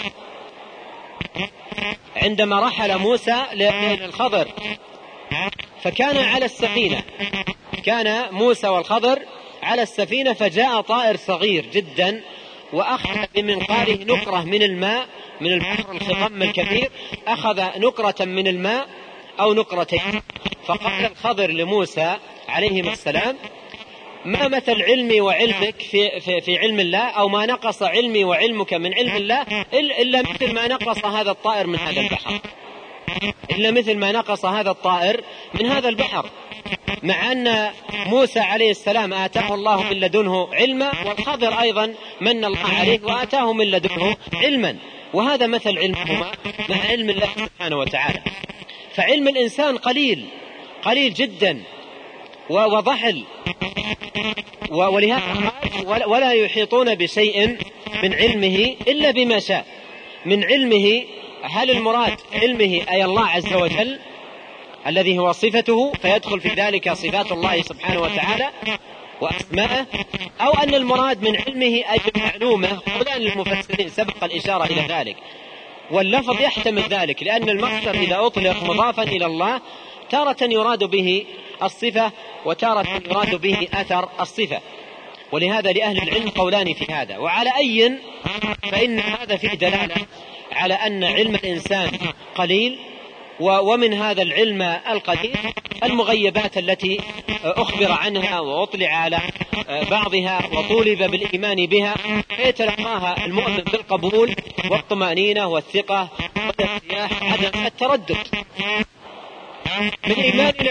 عندما رحل موسى للخضر فكان على السفينة، كان موسى والخضر على السفينة، فجاء طائر صغير جدا وأخذ بمنقاره نقرة من الماء من البحر الخضم الكبير، أخذ نقرة من الماء أو نقرتين. فقال الخضر لموسى عليهما السلام: ما مثل علمي وعلمك في علم الله، أو ما نقص علمي وعلمك من علم الله إلا مثل ما نقص هذا الطائر من هذا البحر، إلا مثل ما نقص هذا الطائر من هذا البحر. مع أن موسى عليه السلام آتاه الله من لدنه علما، والخضر أيضا من الله عليه وآتاه من لدنه علما، وهذا مثل علمهما مع علم الله سبحانه وتعالى. فعلم الإنسان قليل جدا وضحل، ولهذا قال ولا يحيطون بشيء من علمه إلا بما شاء. من علمه، هل المراد علمه أي الله عز وجل الذي هو صفته فيدخل في ذلك صفات الله سبحانه وتعالى وأسماءه، أو أن المراد من علمه أي المعلومة؟ قولان للمفسرين سبق الإشارة إلى ذلك، واللفظ يحتمل ذلك، لأن المصدر إذا أطلق مضافا إلى الله تارة يراد به الصفة وتارة يراد به أثر الصفة، ولهذا لأهل العلم قولان في هذا. وعلى أي فإن هذا فيه دلالة على أن علم الإنسان قليل، ومن هذا العلم القليل المغيبات التي أخبر عنها وأطلع على بعضها وطولب بالإيمان بها، فيتلقاها المؤمن بالقبول والطمأنينة والثقة والارتياح عدم التردد. من إيماننا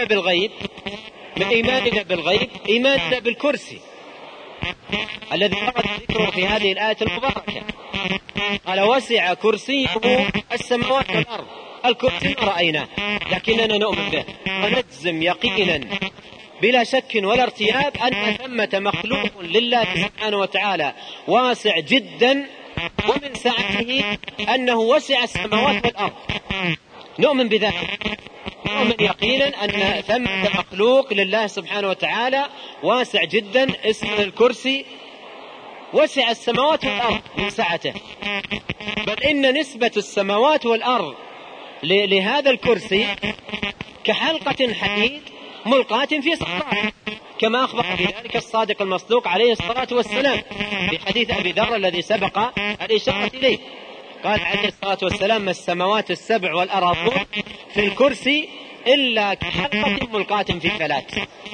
بالغيب إيماننا بالكرسي الذي ورد ذكره في هذه الآية المباركة. قال وسع كرسيه السماوات والأرض. الكرسي ما رأيناه لكننا نؤمن به ونجزم يقينا بلا شك ولا ارتياب أن ثمة مخلوق لله سبحانه وتعالى واسع جدا، ومن سعته أنه وسع السماوات والأرض. نؤمن بذلك، نؤمن يقينا أن ثمة مخلوق لله سبحانه وتعالى واسع جدا، اسم الكرسي وسع السماوات والأرض من سعته، بل إن نسبة السماوات والأرض لهذا الكرسي كحلقة حديد ملقاة في صحراء، كما أخبر بذلك الصادق المصدوق عليه الصلاة والسلام في حديث أبي ذر الذي سبق الإشارة إليه. قال عليه الصلاة والسلام ما السماوات السبع والأراضون في الكرسي إلا كحلقة ملقاة في فلات.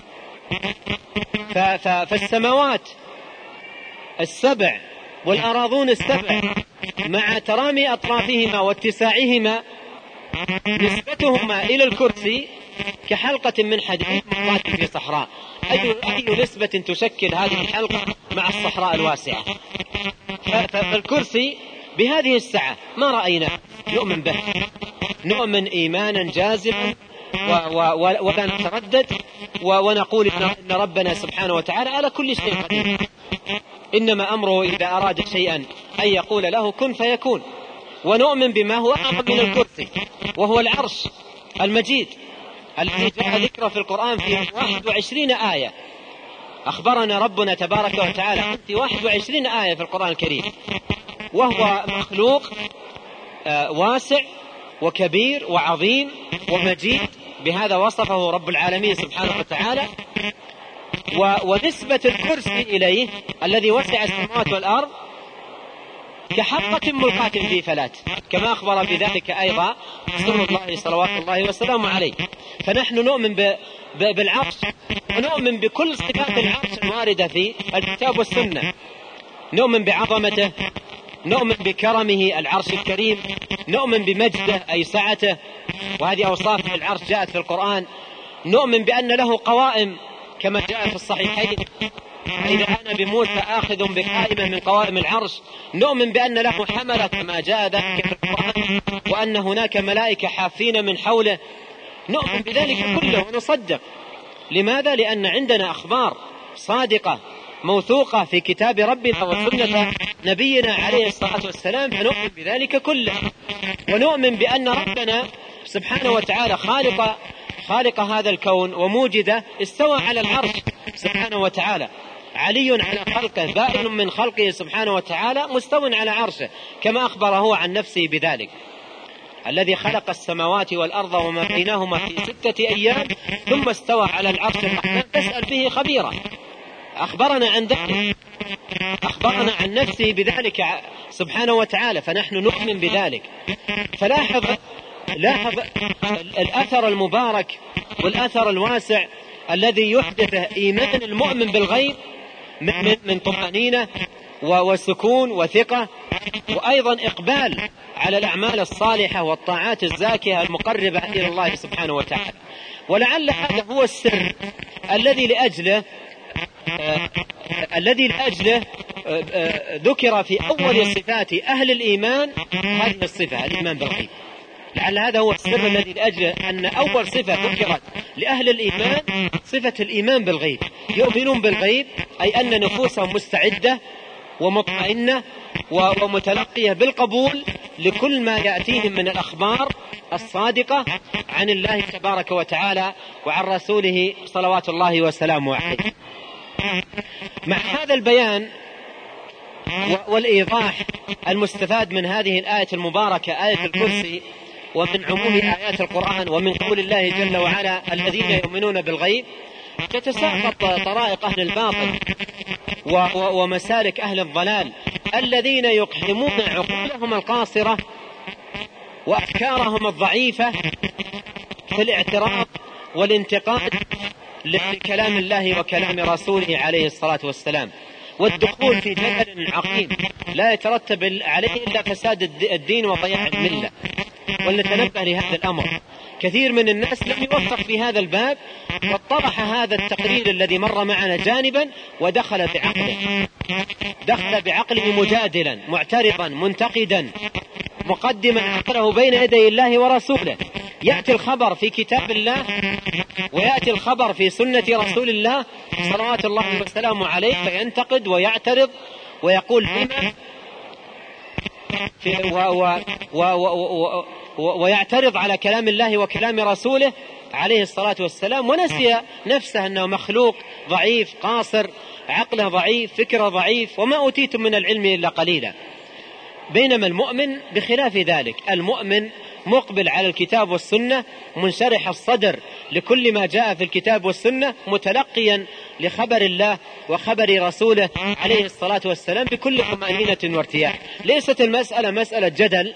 فالسماوات السبع والأراضون السبع مع ترامي أطرافهما واتساعهما نسبتهما إلى الكرسي كحلقة من حديد ملقاة في صحراء. أي نسبة تشكل هذه الحلقة مع الصحراء الواسعة؟ فالكرسي بهذه السعة ما رأينا، نؤمن به، نؤمن إيمانا جازما ولا نتردد، ونقول إن ربنا سبحانه وتعالى على كل شيء قدير. إنما أمره إذا أراد شيئا أن يقول له كن فيكون. ونؤمن بما هو أعظم من الكرسي وهو العرش المجيد الذي جاء ذكره في القرآن في 21 آية. أخبرنا ربنا تبارك وتعالى في 21 آية في القرآن الكريم، وهو مخلوق واسع وكبير وعظيم ومجيد، بهذا وصفه رب العالمين سبحانه وتعالى. ونسبة الكرسي إليه الذي وسع السماوات والأرض كحلقة ملقاة في فلات، كما أخبر بذلك أيضا رسول الله صلوات الله وسلامه عليه. فنحن نؤمن بالعرش، ونؤمن بكل صفات العرش الواردة في الكتاب والسنة. نؤمن بعظمته، نؤمن بكرمه العرش الكريم، نؤمن بمجده أي سعته، وهذه أوصاف العرش جاءت في القرآن. نؤمن بأن له قوائم كما جاء في الصحيحين، إذا أنا بموسى آخذ بقائمة من قوائم العرش. نؤمن بأن له حملة كما جاء ذلك في القرآن، وأن هناك ملائكة حافين من حوله. نؤمن بذلك كله ونصدق. لماذا؟ لأن عندنا أخبار صادقة موثوقة في كتاب ربنا وسنة نبينا عليه الصلاة والسلام، فنؤمن بذلك كله. ونؤمن بأن ربنا سبحانه وتعالى خالق هذا الكون وموجده استوى على العرش سبحانه وتعالى، علي على خلقه، بائن من خلقه سبحانه وتعالى، مستو على عرشه، كما أخبر هو عن نفسه بذلك. الذي خلق السماوات والأرض وما بينهما في 6 أيام ثم استوى على العرش الرحمن تسأل به خبيرا. أخبرنا عن ذلك، أخبرنا عن نفسه بذلك سبحانه وتعالى، فنحن نؤمن بذلك. فلاحظ الأثر المبارك والأثر الواسع الذي يحدث إيمان المؤمن بالغيب من طمأنينة وسكون وثقة، وأيضا إقبال على الأعمال الصالحة والطاعات الزاكية المقربة إلى الله سبحانه وتعالى. ولعل هذا هو السر الذي لأجله ذكر في أول صفات أهل الإيمان هذه الصفة، الإيمان بالغيب. لعل هذا هو السر الذي لأجل أن أول صفة ذكرت لأهل الإيمان صفة الإيمان بالغيب. يؤمنون بالغيب أي أن نفوسهم مستعدة ومطمئنة ومتلقية بالقبول لكل ما يأتيهم من الأخبار الصادقة عن الله تبارك وتعالى وعن رسوله صلوات الله وسلامه عليه. مع هذا البيان والإيضاح المستفاد من هذه الآية المباركة آية الكرسي ومن عموم آيات القرآن ومن قول الله جل وعلا الذين يؤمنون بالغيب، تتساقط طرائق أهل الباطل ومسالك أهل الضلال الذين يقحمون عقولهم القاصرة وأفكارهم الضعيفة في الاعتراض والانتقاد لكلام الله وكلام رسوله عليه الصلاة والسلام، والدخول في جدل عقيم لا يترتب عليه إلا فساد الدين وضياع الملة. ولنتنبه لهذا الأمر، كثير من الناس لم يوفق في هذا الباب وطرح هذا التقرير الذي مر معنا جانبا ودخل بعقله مجادلا معترضا منتقدا مقدما عقله بين يدي الله ورسوله. يأتي الخبر في كتاب الله ويأتي الخبر في سنة رسول الله صلوات الله وسلامه عليه فينتقد ويعترض ويقول لما ويعترض على كلام الله وكلام رسوله عليه الصلاة والسلام، ونسي نفسه أنه مخلوق ضعيف قاصر عقله ضعيف فكره ضعيف وما أوتيتم من العلم إلا قليلا. بينما المؤمن بخلاف ذلك، المؤمن مقبل على الكتاب والسنة منشرح الصدر لكل ما جاء في الكتاب والسنة متلقيا لخبر الله وخبر رسوله عليه الصلاة والسلام بكل طمأنينة وارتياح. ليست المسألة مسألة جدل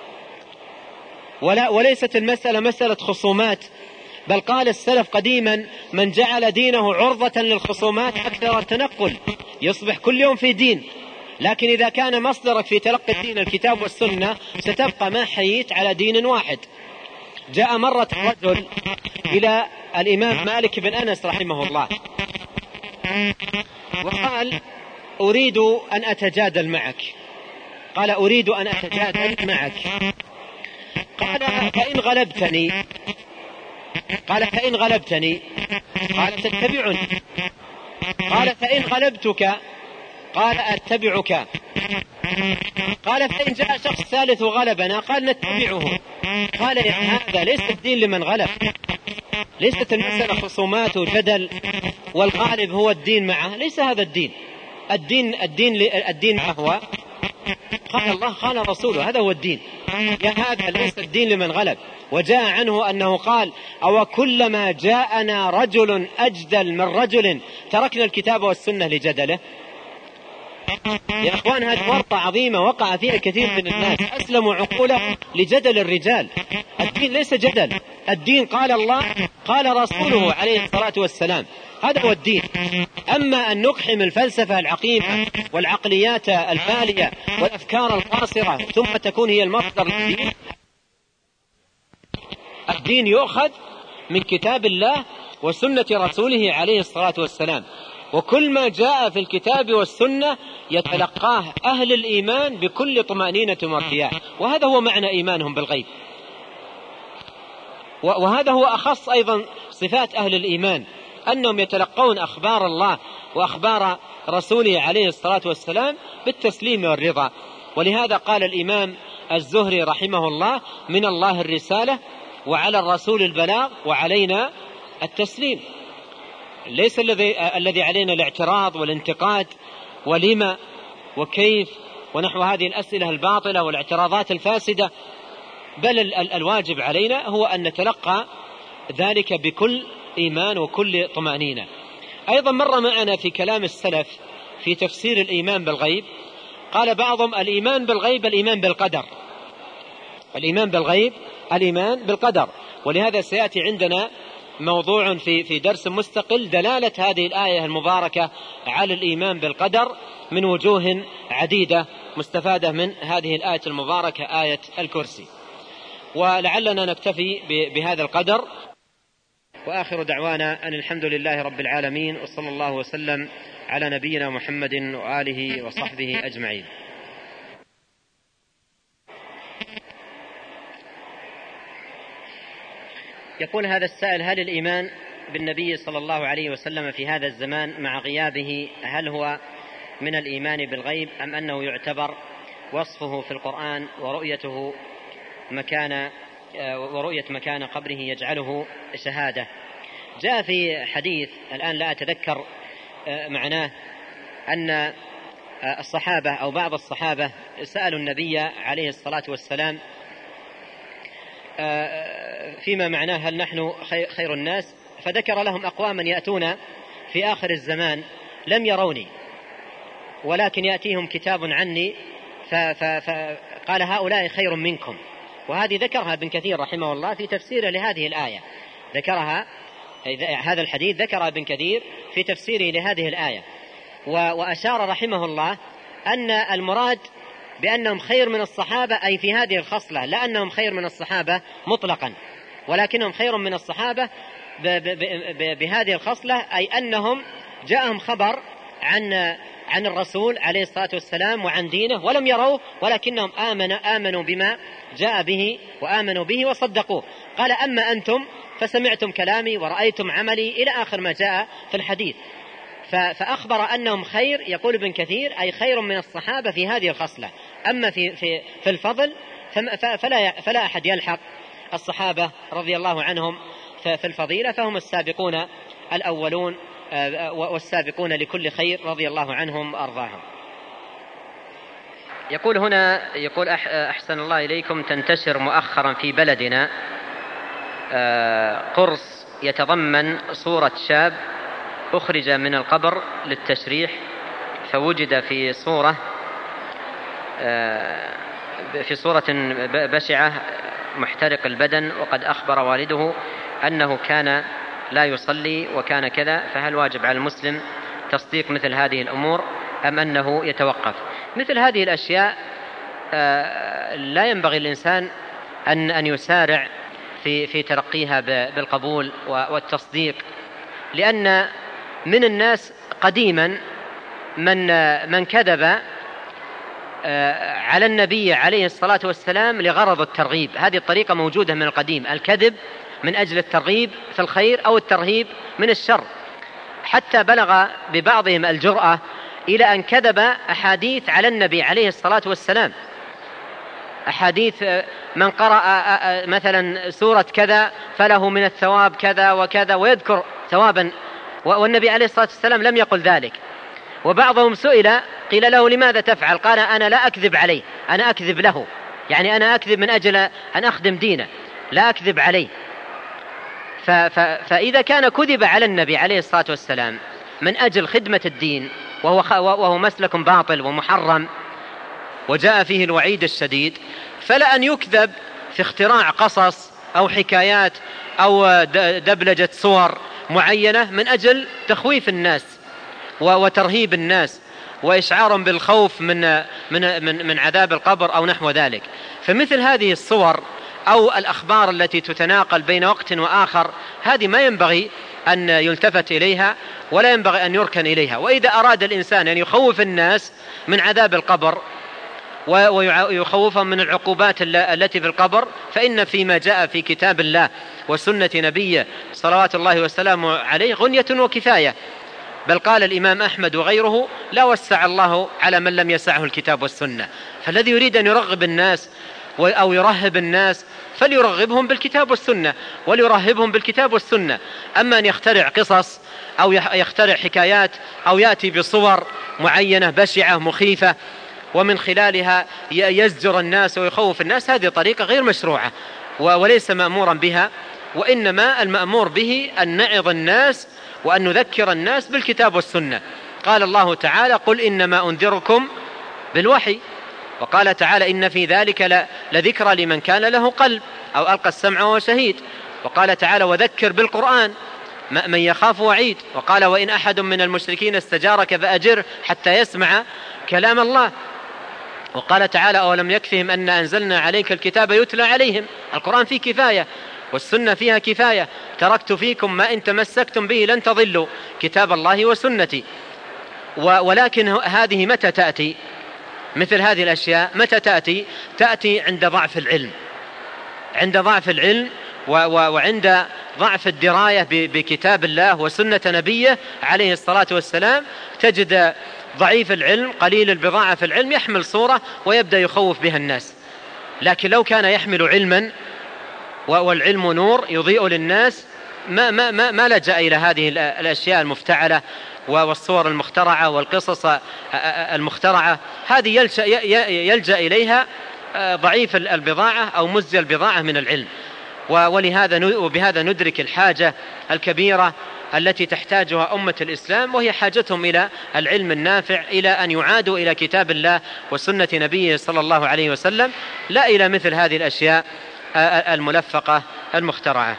وليست المسألة مسألة خصومات، بل قال السلف قديما من جعل دينه عرضة للخصومات أكثر التنقل، يصبح كل يوم في دين. لكن إذا كان مصدرك في تلقي الدين الكتاب والسنة ستبقى ما حييت على دين واحد. جاء مرة رجل إلى الإمام مالك بن أنس رحمه الله وقال أريد أن أتجادل معك. قال أريد أن أتجادل معك. قال فإن غلبتني. قال فإن غلبتني. قال تتبعني. قال فإن غلبتك. قال أتبعك. قال فإن جاء شخص ثالث وغلبنا قال نتبعه. قال هذا ليس الدين لمن غلب، ليست المسألة خصومات وجدل والغالب هو الدين معه، ليس هذا الدين. الدين هو قال الله قال رسوله، هذا هو الدين. يا هذا ليس الدين لمن غلب. وجاء عنه أنه قال أو كلما جاءنا رجل أجدل من رجل تركنا الكتاب والسنة لجدله. يا أخوان هذه ورطة عظيمة وقع فيها كثير من الناس، أسلموا عقولهم لجدل الرجال. الدين ليس جدل، الدين قال الله قال رسوله عليه الصلاة والسلام، هذا هو الدين. أما أن نقحم الفلسفة العقيمة والعقليات الفالية والأفكار القاصرة ثم تكون هي المصدر للدين، الدين يؤخذ من كتاب الله وسنة رسوله عليه الصلاة والسلام، وكل ما جاء في الكتاب والسنة يتلقاه أهل الإيمان بكل طمأنينة وارتياح، وهذا هو معنى إيمانهم بالغيب. وهذا هو أخص أيضا صفات أهل الإيمان، أنهم يتلقون أخبار الله وأخبار رسوله عليه الصلاة والسلام بالتسليم والرضا. ولهذا قال الإمام الزهري رحمه الله من الله الرسالة وعلى الرسول البلاغ وعلينا التسليم. ليس الذي علينا الاعتراض والانتقاد ولما وكيف ونحو هذه الأسئلة الباطلة والاعتراضات الفاسدة، بل الواجب علينا هو أن نتلقى ذلك بكل إيمان وكل طمأنينة. أيضا مر معنا في كلام السلف في تفسير الإيمان بالغيب، قال بعضهم الإيمان بالغيب الإيمان بالقدر، الإيمان بالغيب الإيمان بالقدر. ولهذا سيأتي عندنا موضوع في درس مستقل دلالة هذه الآية المباركة على الإيمان بالقدر من وجوه عديدة مستفادة من هذه الآية المباركة آية الكرسي. ولعلنا نكتفي بهذا القدر، وآخر دعوانا أن الحمد لله رب العالمين، وصلى الله وسلم على نبينا محمد وآله وصحبه أجمعين. يقول هذا السائل: هل الإيمان بالنبي صلى الله عليه وسلم في هذا الزمان مع غيابه هل هو من الإيمان بالغيب أم أنه يعتبر وصفه في القرآن ورؤية مكان قبره يجعله شهادة؟ جاء في حديث الآن لا أتذكر معناه أن الصحابة أو بعض الصحابة سألوا النبي عليه الصلاة والسلام فيما معناه هل نحن خير الناس، فذكر لهم أقواما يأتون في آخر الزمان لم يروني ولكن يأتيهم كتاب عني فقال هؤلاء خير منكم. وهذه ذكرها ابن كثير رحمه الله في تفسيره لهذه الآية، هذا الحديث ذكر ابن كثير في تفسيره لهذه الآية، وأشار رحمه الله أن المراد بأنهم خير من الصحابة أي في هذه الخصلة، لا أنهم خير من الصحابة مطلقا، ولكنهم خير من الصحابة بهذه الخصلة، أي أنهم جاءهم خبر عن الرسول عليه الصلاة والسلام وعن دينه ولم يروه، ولكنهم آمنوا بما جاء به وآمنوا به وصدقوه. قال أما أنتم فسمعتم كلامي ورأيتم عملي إلى آخر ما جاء في الحديث. فأخبر أنهم خير، يقول ابن كثير، أي خير من الصحابة في هذه الخصلة. أما في الفضل فلا أحد يلحق الصحابة رضي الله عنهم في الفضيلة، فهم السابقون الأولون والسابقون لكل خير رضي الله عنهم وأرضاهم. يقول هنا أحسن الله إليكم: تنتشر مؤخرا في بلدنا قرص يتضمن صورة شاب أخرج من القبر للتشريح، فوجد في صورة بشعة محترق البدن، وقد أخبر والده أنه كان لا يصلي وكان كذا، فهل واجب على المسلم تصديق مثل هذه الأمور أم أنه يتوقف؟ مثل هذه الأشياء لا ينبغي الإنسان أن يسارع في تلقيها بالقبول والتصديق، لأن من الناس قديما من كذب على النبي عليه الصلاة والسلام لغرض الترغيب. هذه الطريقة موجودة من القديم، الكذب من أجل الترغيب في الخير أو الترهيب من الشر، حتى بلغ ببعضهم الجرأة إلى أن كذب أحاديث على النبي عليه الصلاة والسلام، أحاديث من قرأ مثلا سورة كذا فله من الثواب كذا وكذا، ويذكر ثوابا، والنبي عليه الصلاة والسلام لم يقل ذلك. وبعضهم سئل قيل له لماذا تفعل؟ قال أنا لا أكذب عليه، أنا أكذب له، يعني أنا أكذب من أجل أن أخدم دينه، لا أكذب عليه. فإذا كان كذب على النبي عليه الصلاة والسلام من أجل خدمة الدين وهو مسلك باطل ومحرم وجاء فيه الوعيد الشديد، فلا أن يكذب في اختراع قصص أو حكايات أو دبلجة صور معينة من أجل تخويف الناس وترهيب الناس وإشعارهم بالخوف من عذاب القبر أو نحو ذلك. فمثل هذه الصور أو الأخبار التي تتناقل بين وقت وآخر، هذه ما ينبغي أن يلتفت إليها ولا ينبغي أن يركن إليها. وإذا أراد الإنسان أن يخوف الناس من عذاب القبر ويخوفهم من العقوبات التي في القبر، فإن فيما جاء في كتاب الله وسنة نبيه صلوات الله وسلامه عليه غنية وكفاية. بل قال الإمام أحمد وغيره: لا وسع الله على من لم يسعه الكتاب والسنة. فالذي يريد أن يرغب الناس أو يرهب الناس فليرغبهم بالكتاب والسنة وليرهبهم بالكتاب والسنة. أما أن يخترع قصص أو يخترع حكايات أو يأتي بصور معينة بشعة مخيفة ومن خلالها يزجر الناس ويخوف الناس، هذه طريقة غير مشروعة وليس مأمورا بها، وإنما المأمور به أن نعظ الناس وأن نذكر الناس بالكتاب والسنة. قال الله تعالى: قل إنما أنذركم بالوحي. وقال تعالى: إن في ذلك لذكرى لمن كان له قلب أو ألقى السمع وهو شهيد. وقال تعالى: وذكر بالقرآن من يخاف وعيد. وقال: وإن أحد من المشركين استجارك فأجره حتى يسمع كلام الله. وقال تعالى: أولم يكفهم أن أنزلنا عليك الكتاب يتلى عليهم. القرآن فيه كفاية والسنة فيها كفاية. تركت فيكم ما إن تمسكتم به لن تضلوا كتاب الله وسنتي. ولكن هذه متى تأتي؟ مثل هذه الأشياء متى تأتي؟ تأتي عند ضعف العلم، عند ضعف العلم وعند ضعف الدراية بكتاب الله وسنة نبيه عليه الصلاة والسلام، تجد ضعيف العلم قليل البضاعة في العلم يحمل صورة ويبدأ يخوف بها الناس. لكن لو كان يحمل علما والعلم نور يضيء للناس ما لجأ إلى هذه الأشياء المفتعلة والصور المخترعة والقصص المخترعة. هذه يلجأ إليها ضعيف البضاعة أو مزج البضاعة من العلم. وبهذا ندرك الحاجة الكبيرة التي تحتاجها أمة الإسلام، وهي حاجتهم إلى العلم النافع، إلى أن يعادوا إلى كتاب الله وسنة نبيه صلى الله عليه وسلم، لا إلى مثل هذه الأشياء الملفقة المخترعة.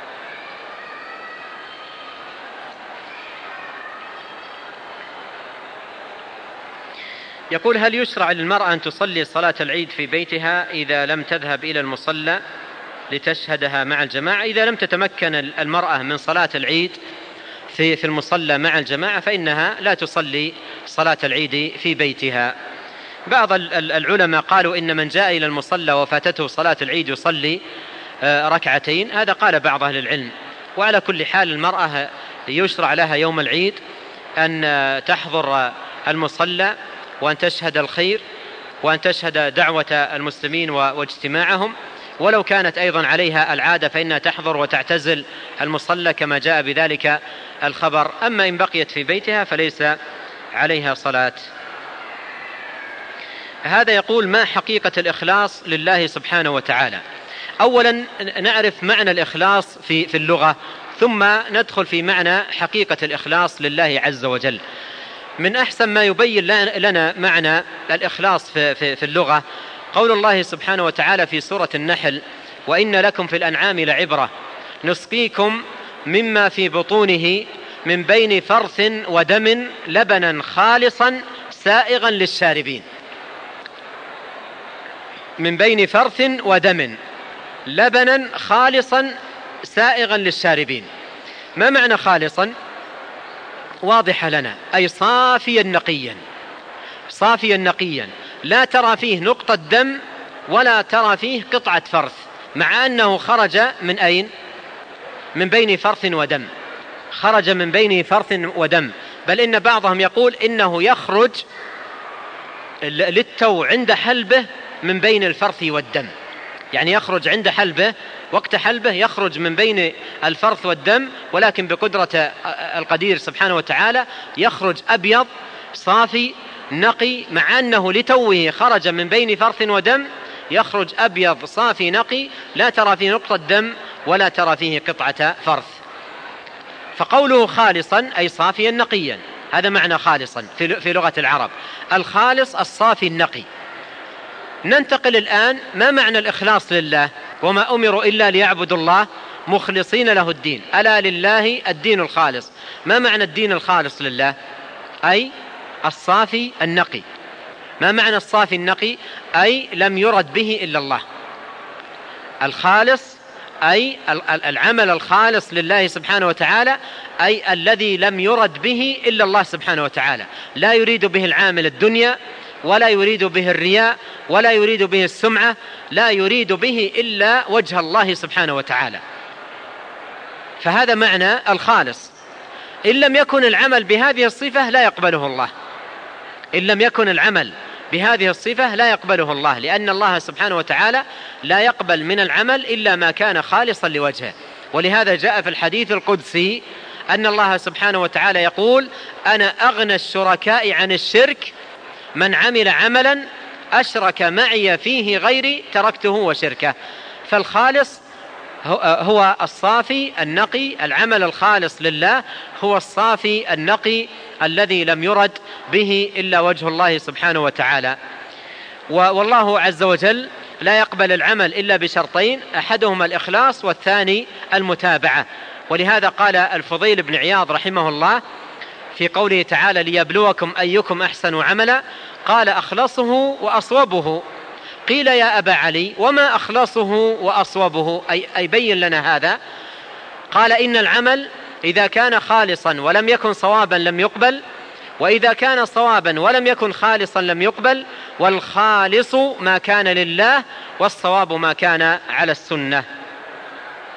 يقول: هل يشرع للمرأة أن تصلي صلاة العيد في بيتها إذا لم تذهب إلى المصلى لتشهدها مع الجماعة؟ إذا لم تتمكن المرأة من صلاة العيد في المصلى مع الجماعة فإنها لا تصلي صلاة العيد في بيتها. بعض العلماء قالوا إن من جاء إلى المصلى وفاتته صلاة العيد يصلي ركعتين، هذا قال بعض أهل العلم. وعلى كل حال المرأة يشرع لها يوم العيد أن تحضر المصلى وأن تشهد الخير وأن تشهد دعوة المسلمين واجتماعهم، ولو كانت أيضا عليها العادة فإنها تحضر وتعتزل المصلى كما جاء بذلك الخبر. أما إن بقيت في بيتها فليس عليها صلاة. هذا يقول: ما حقيقة الإخلاص لله سبحانه وتعالى؟ أولا نعرف معنى الإخلاص في اللغة، ثم ندخل في معنى حقيقة الإخلاص لله عز وجل. من أحسن ما يبين لنا معنى الإخلاص في اللغة قول الله سبحانه وتعالى في سورة النحل: وإن لكم في الأنعام لعبرة نسقيكم مما في بطونه من بين فرث ودم لبنا خالصا سائغا للشاربين. من بين فرث ودم لبنا خالصا سائغا للشاربين. ما معنى خالصا؟ واضحة لنا، أي صافيا نقيا، صافيا نقيا، لا ترى فيه نقطة دم ولا ترى فيه قطعة فرث، مع أنه خرج من أين؟ من بين فرث ودم، خرج من بين فرث ودم. بل إن بعضهم يقول إنه يخرج للتو عند حلبه من بين الفرث والدم، يعني يخرج عند حلبه، وقت حلبه يخرج من بين الفرث والدم، ولكن بقدرة القدير سبحانه وتعالى يخرج أبيض صافي نقي، مع أنه لتوه خرج من بين فرث ودم، يخرج أبيض صافي نقي لا ترى فيه نقطة دم ولا ترى فيه قطعة فرث. فقوله خالصا أي صافيا نقيا، هذا معنى خالصا في لغة العرب، الخالص الصافي النقي. ننتقل الآن، ما معنى الإخلاص لله؟ وما أمروا إلا ليعبدوا الله مخلصين له الدين، ألا لله الدين الخالص. ما معنى الدين الخالص لله؟ أي الصافي النقي. ما معنى الصافي النقي؟ أي لم يرد به إلا الله. الخالص أي العمل الخالص لله سبحانه وتعالى، أي الذي لم يرد به إلا الله سبحانه وتعالى، لا يريد به العامل الدنيا، ولا يريد به الرياء، ولا يريد به السمعة، لا يريد به إلا وجه الله سبحانه وتعالى. فهذا معنى الخالص. إن لم يكن العمل بهذه الصفة لا يقبله الله، إن لم يكن العمل بهذه الصفة لا يقبله الله، لأن الله سبحانه وتعالى لا يقبل من العمل إلا ما كان خالصا لوجهه. ولهذا جاء في الحديث القدسي أن الله سبحانه وتعالى يقول: أنا أغنى الشركاء عن الشرك من عمل عملا أشرك معي فيه غيري تركته وشركه. فالخالص هو الصافي النقي، العمل الخالص لله هو الصافي النقي الذي لم يرد به إلا وجه الله سبحانه وتعالى. والله عز وجل لا يقبل العمل إلا بشرطين، أحدهما الإخلاص والثاني المتابعة. ولهذا قال الفضيل بن عياض رحمه الله في قوله تعالى: ليبلوكم أيكم أحسن عملا، قال: أخلصه وأصوبه. قيل: يا أبا علي وما أخلصه وأصوبه؟ أي بين لنا هذا. قال: إن العمل إذا كان خالصا ولم يكن صوابا لم يقبل، وإذا كان صوابا ولم يكن خالصا لم يقبل، والخالص ما كان لله والصواب ما كان على السنة.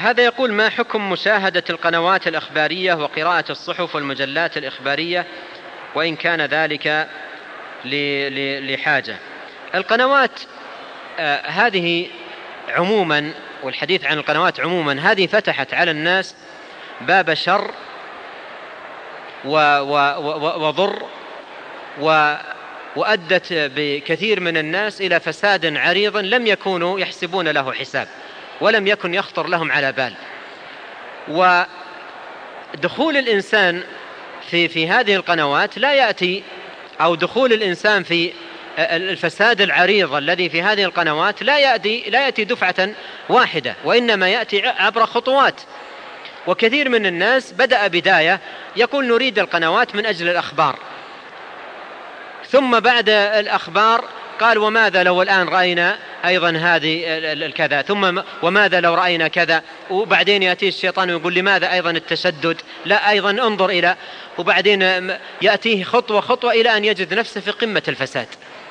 هذا يقول: ما حكم مشاهدة القنوات الإخبارية وقراءة الصحف والمجلات الإخبارية وإن كان ذلك لحاجة؟ القنوات هذه عموما، والحديث عن القنوات عموما، هذه فتحت على الناس باب شر وضر، وأدت بكثير من الناس إلى فساد عريض لم يكونوا يحسبون له حساب ولم يكن يخطر لهم على بال. ودخول الإنسان في هذه القنوات لا يأتي، أو دخول الإنسان في الفساد العريض الذي في هذه القنوات لا يأتي دفعة واحدة، وإنما يأتي عبر خطوات. وكثير من الناس بدأ بداية يقول: نريد القنوات من أجل الأخبار، ثم بعد الأخبار قال: وماذا لو الآن رأينا أيضا هذه الكذا، ثم وماذا لو رأينا كذا، وبعدين يأتي الشيطان ويقول: لماذا أيضا التشدد، لا أيضا انظر إلى، وبعدين يأتيه خطوة خطوة إلى أن يجد نفسه في قمة الفساد،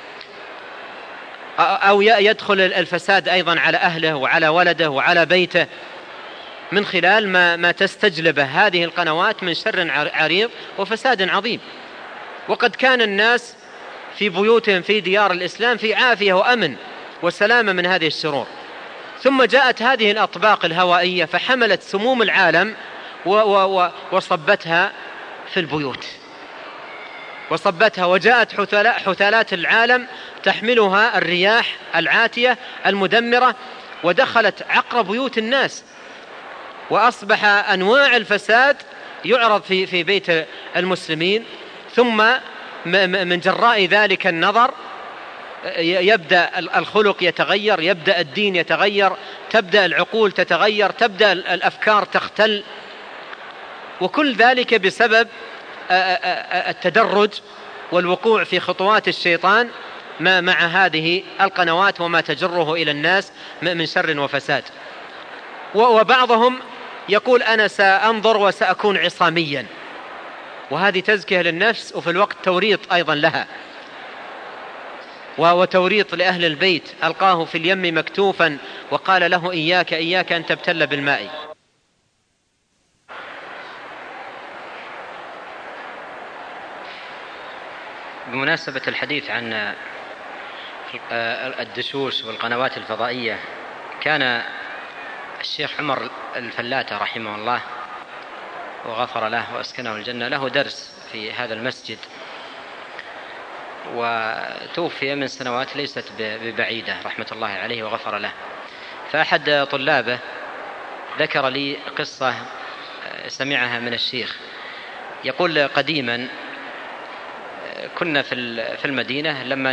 أو يدخل الفساد أيضا على أهله وعلى ولده وعلى بيته من خلال ما تستجلبه هذه القنوات من شر عريض وفساد عظيم. وقد كان الناس في بيوتهم في ديار الإسلام في عافية وأمن وسلامة من هذه الشرور، ثم جاءت هذه الأطباق الهوائية فحملت سموم العالم وصبتها في البيوت، وصبتها، وجاءت حثالات العالم تحملها الرياح العاتية المدمرة، ودخلت عقر بيوت الناس، وأصبح أنواع الفساد يعرض في بيت المسلمين. ثم من جراء ذلك النظر يبدأ الخلق يتغير، يبدأ الدين يتغير، تبدأ العقول تتغير، تبدأ الأفكار تختل، وكل ذلك بسبب التدرج والوقوع في خطوات الشيطان مع هذه القنوات وما تجره إلى الناس من شر وفساد. وبعضهم يقول: أنا سأنظر وسأكون عصاميا، وهذه تزكية للنفس وفي الوقت توريط أيضا لها، وتوريط لأهل البيت. ألقاه في اليم مكتوفا وقال له: إياك أن تبتل بالماء. بمناسبة الحديث عن الدشوش والقنوات الفضائية، كان الشيخ عمر الفلاتة رحمه الله وغفر له وأسكنه الجنة له درس في هذا المسجد، وتوفي من سنوات ليست ببعيدة رحمة الله عليه وغفر له. فأحد طلابه ذكر لي قصة سمعها من الشيخ، يقول: قديما كنا في المدينة لما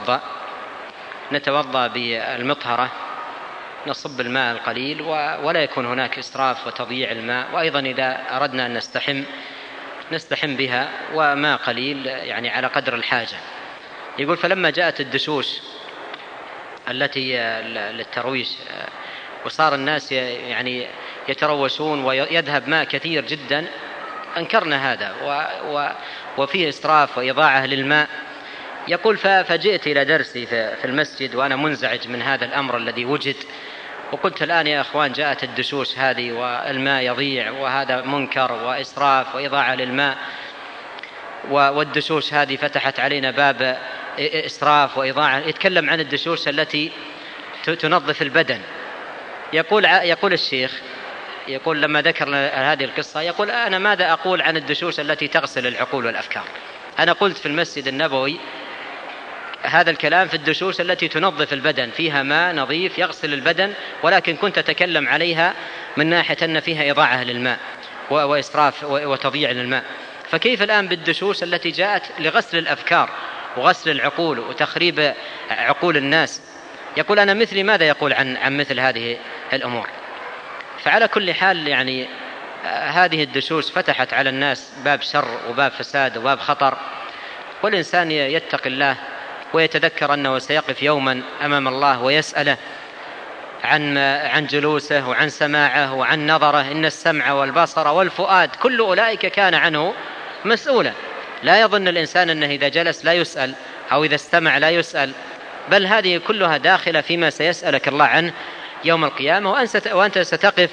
نتوضأ بالمطهرة نصب الماء القليل ولا يكون هناك إسراف وتضييع الماء، وأيضا إذا أردنا أن نستحم بها وماء قليل يعني على قدر الحاجة. يقول: فلما جاءت الدشوش التي للترويش وصار الناس يعني يتروشون ويذهب ماء كثير جدا، أنكرنا هذا وفيه إسراف وإضاعة للماء. يقول: فجئت إلى درسي في المسجد وأنا منزعج من هذا الأمر الذي وجد، وقلت: الآن يا أخوان جاءت الدشوش هذه والماء يضيع، وهذا منكر وإسراف وإضاعة للماء، والدشوش هذه فتحت علينا باب إسراف وإضاعة. يتكلم عن الدشوش التي تنظف البدن. يقول الشيخ، يقول لما ذكر هذه القصة، يقول: أنا ماذا أقول عن الدشوش التي تغسل العقول والأفكار؟ أنا قلت في المسجد النبوي هذا الكلام في الدشوش التي تنظف البدن، فيها ماء نظيف يغسل البدن، ولكن كنت أتكلم عليها من ناحية أن فيها إضاعة للماء وإسراف وتضييع للماء. فكيف الآن بالدشوش التي جاءت لغسل الأفكار وغسل العقول وتخريب عقول الناس؟ يقول: أنا مثلي ماذا يقول عن مثل هذه الأمور؟ فعلى كل حال يعني هذه الدشوش فتحت على الناس باب شر وباب فساد وباب خطر، والإنسان يتقي الله ويتذكر أنه سيقف يوما أمام الله ويسأله عن جلوسه وعن سماعه وعن نظره. إن السمع والبصر والفؤاد كل أولئك كان عنه مسؤولا. لا يظن الإنسان أنه إذا جلس لا يسأل أو إذا استمع لا يسأل، بل هذه كلها داخلة فيما سيسألك الله عنه يوم القيامة، وأنت ستقف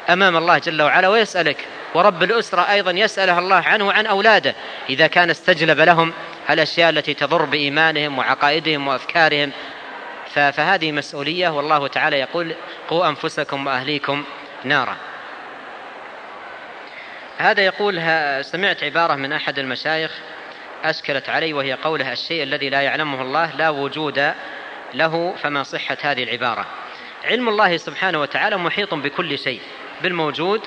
أمام الله جل وعلا ويسألك، ورب الأسرة أيضا يسأله الله عنه وعن أولاده إذا كان استجلب لهم الأشياء التي تضر بإيمانهم وعقائدهم وأفكارهم. فهذه مسؤولية، والله تعالى يقول: قوا أنفسكم وأهليكم نارا. هذا يقول: سمعت عبارة من أحد المشايخ أشكلت علي، وهي قوله: الشيء الذي لا يعلمه الله لا وجود له، فما صحة هذه العبارة؟ علم الله سبحانه وتعالى محيط بكل شيء، بالموجود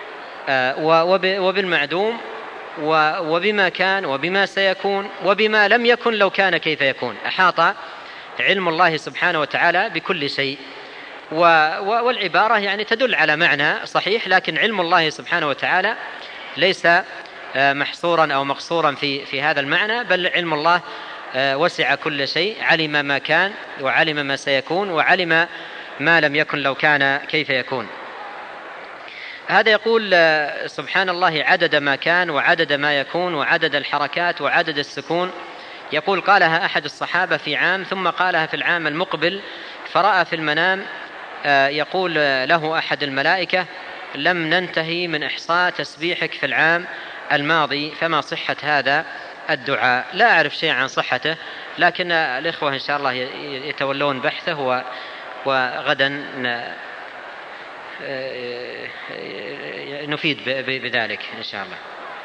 وبالمعدوم، وبما كان وبما سيكون وبما لم يكن لو كان كيف يكون. أحاط علم الله سبحانه وتعالى بكل شيء. والعبارة يعني تدل على معنى صحيح، لكن علم الله سبحانه وتعالى ليس محصورا أو مقصورا في هذا المعنى، بل علم الله وسع كل شيء، علم ما كان وعلم ما سيكون وعلم ما لم يكن لو كان كيف يكون. هذا يقول: سبحان الله عدد ما كان وعدد ما يكون وعدد الحركات وعدد السكون. يقول: قالها أحد الصحابة في عام، ثم قالها في العام المقبل، فرأى في المنام يقول له أحد الملائكة: لم ننتهي من إحصاء تسبيحك في العام الماضي، فما صحة هذا الدعاء؟ لا أعرف شيء عن صحته، لكن الإخوة إن شاء الله يتولون بحثه، وغدا نفيد بذلك إن شاء الله.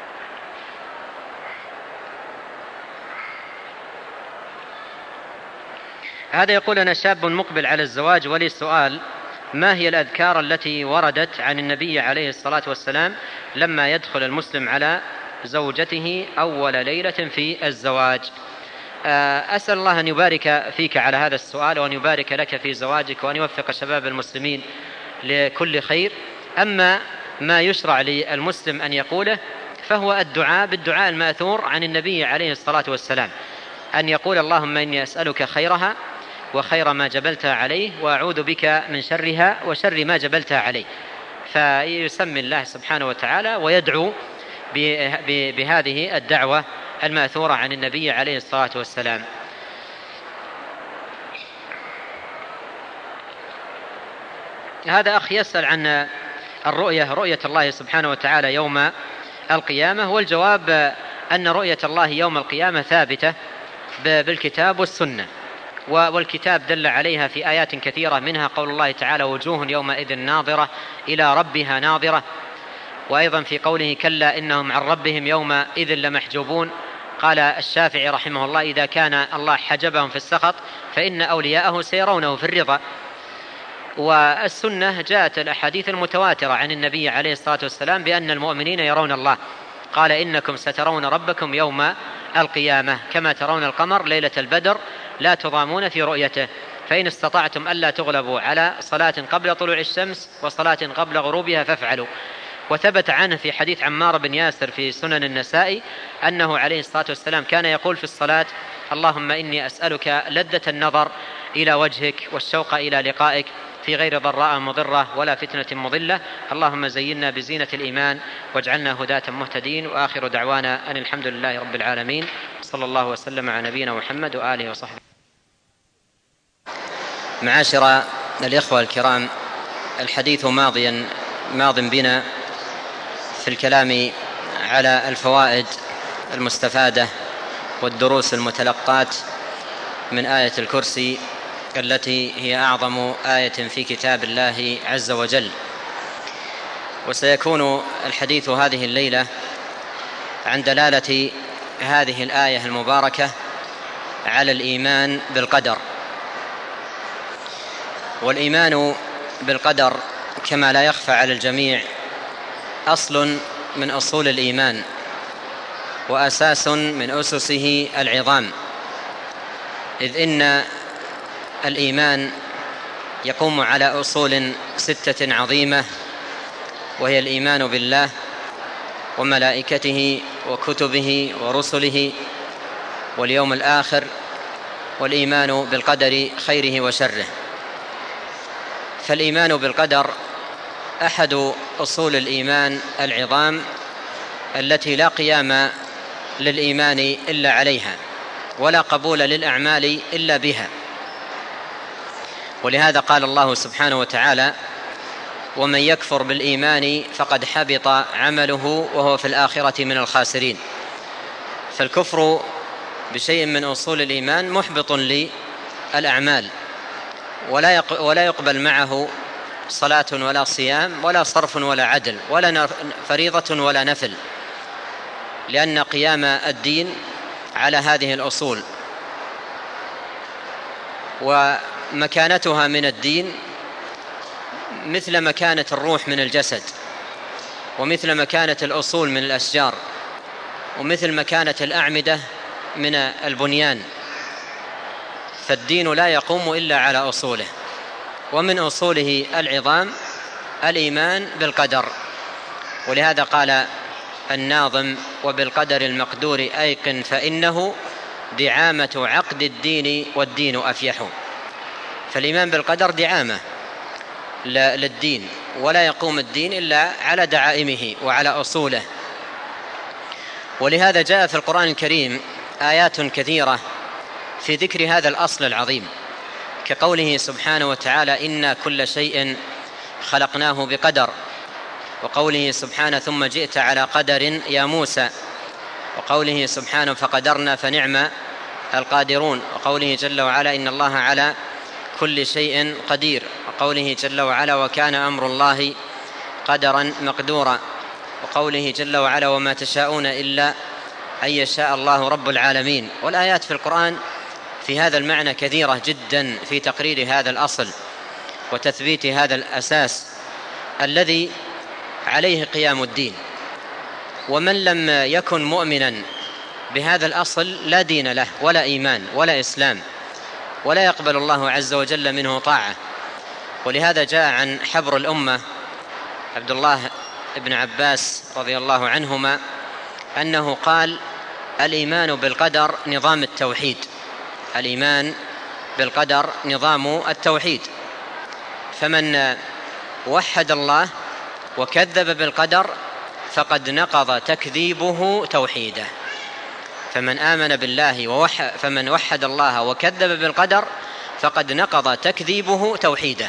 هذا يقول: أنا شاب مقبل على الزواج، ولي سؤال: ما هي الأذكار التي وردت عن النبي عليه الصلاة والسلام لما يدخل المسلم على زوجته أول ليلة في الزواج؟ أسأل الله أن يبارك فيك على هذا السؤال، وأن يبارك لك في زواجك، وأن يوفق شباب المسلمين لكل خير. أما ما يشرع للمسلم أن يقوله فهو الدعاء بالدعاء الماثور عن النبي عليه الصلاة والسلام، أن يقول: اللهم إني أسألك خيرها وخير ما جبلتها عليه، وأعوذ بك من شرها وشر ما جبلتها عليه. فيسمي الله سبحانه وتعالى ويدعو بهذه الدعوة الماثورة عن النبي عليه الصلاة والسلام. هذا أخ يسأل عن رؤية الله سبحانه وتعالى يوم القيامة، والجواب أن رؤية الله يوم القيامة ثابتة بالكتاب والسنة، والكتاب دل عليها في آيات كثيرة، منها قول الله تعالى: وجوه يومئذ ناظرة إلى ربها ناظرة. وأيضا في قوله: كلا إنهم عن ربهم يومئذ لمحجوبون. قال الشافعي رحمه الله: إذا كان الله حجبهم في السخط فإن أولياءه سيرونه في الرضا. والسنة جاءت الأحاديث المتواترة عن النبي عليه الصلاة والسلام بأن المؤمنين يرون الله، قال: إنكم سترون ربكم يوم القيامة كما ترون القمر ليلة البدر لا تضامون في رؤيته، فإن استطعتم ألا تغلبوا على صلاة قبل طلوع الشمس وصلاة قبل غروبها فافعلوا. وثبت عنه في حديث عمار بن ياسر في سنن النسائي أنه عليه الصلاة والسلام كان يقول في الصلاة: اللهم إني أسألك لذة النظر إلى وجهك والشوق إلى لقائك في غير ضراء مضرة ولا فتنة مضلة، اللهم زينا بزينة الإيمان واجعلنا هداة مهتدين. وآخر دعوانا أن الحمد لله رب العالمين، صلى الله وسلم على نبينا محمد وآله وصحبه. معاشر الإخوة الكرام، الحديث ماض بنا في الكلام على الفوائد المستفادة والدروس المتلقاة من آية الكرسي التي هي أعظم آية في كتاب الله عز وجل. وسيكون الحديث هذه الليلة عن دلالة هذه الآية المباركة على الإيمان بالقدر. والإيمان بالقدر كما لا يخفى على الجميع أصل من أصول الإيمان، وأساس من أسسه العظام، إذ إن الإيمان يقوم على أصول 6 عظيمة، وهي الإيمان بالله وملائكته وكتبه ورسله واليوم الآخر، والإيمان بالقدر خيره وشره. فالإيمان بالقدر أحد أصول الإيمان العظام التي لا قيام للإيمان إلا عليها، ولا قبول للأعمال إلا بها. ولهذا قال الله سبحانه وتعالى ومن يكفر بالإيمان فقد حبط عمله وهو في الآخرة من الخاسرين. فالكفر بشيء من أصول الإيمان محبط للأعمال، ولا يقبل معه صلاة ولا صيام ولا صرف ولا عدل ولا فريضة ولا نفل، لأن قيام الدين على هذه الأصول ومكانتها من الدين مثل مكانة الروح من الجسد، ومثل مكانة الأصول من الأشجار، ومثل مكانة الأعمدة من البنيان. فالدين لا يقوم إلا على أصوله، ومن أصوله العظام الإيمان بالقدر. ولهذا قال الناظم: وبالقدر المقدور أيقن فإنه دعامة عقد الدين والدين أفيح. فالإيمان بالقدر دعامة للدين، ولا يقوم الدين إلا على دعائمه وعلى أصوله. ولهذا جاء في القرآن الكريم آيات كثيرة في ذكر هذا الأصل العظيم، كقوله سبحانه وتعالى: إنا كل شيء خلقناه بقدر، وقوله سبحانه: ثم جئت على قدر يا موسى، وقوله سبحانه: فقدرنا فنعم القادرون، وقوله جل وعلا: إن الله على كل شيء قدير، وقوله جل وعلا: وكان أمر الله قدرا مقدورا، وقوله جل وعلا: وما تشاءون إلا أن يشاء الله رب العالمين. والآيات في القرآن في هذا المعنى كثيرة جدا في تقرير هذا الأصل وتثبيت هذا الأساس الذي عليه قيام الدين. ومن لم يكن مؤمنا بهذا الأصل لا دين له ولا إيمان ولا إسلام، ولا يقبل الله عز وجل منه طاعة. ولهذا جاء عن حبر الأمة عبد الله بن عباس رضي الله عنهما أنه قال: الإيمان بالقدر نظام التوحيد. الإيمان بالقدر نظام التوحيد. فمن وحد الله وكذب بالقدر فقد نقض تكذيبه توحيده. فمن آمن بالله فمن وحد الله وكذب بالقدر فقد نقض تكذيبه توحيده.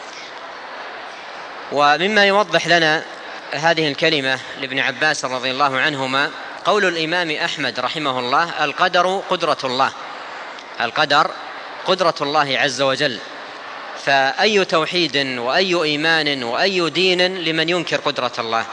ومما يوضح لنا هذه الكلمة لابن عباس رضي الله عنهما قول الإمام أحمد رحمه الله: القدر قدرة الله. القدر قدرة الله عز وجل. فأي توحيد وأي إيمان وأي دين لمن ينكر قدرة الله؟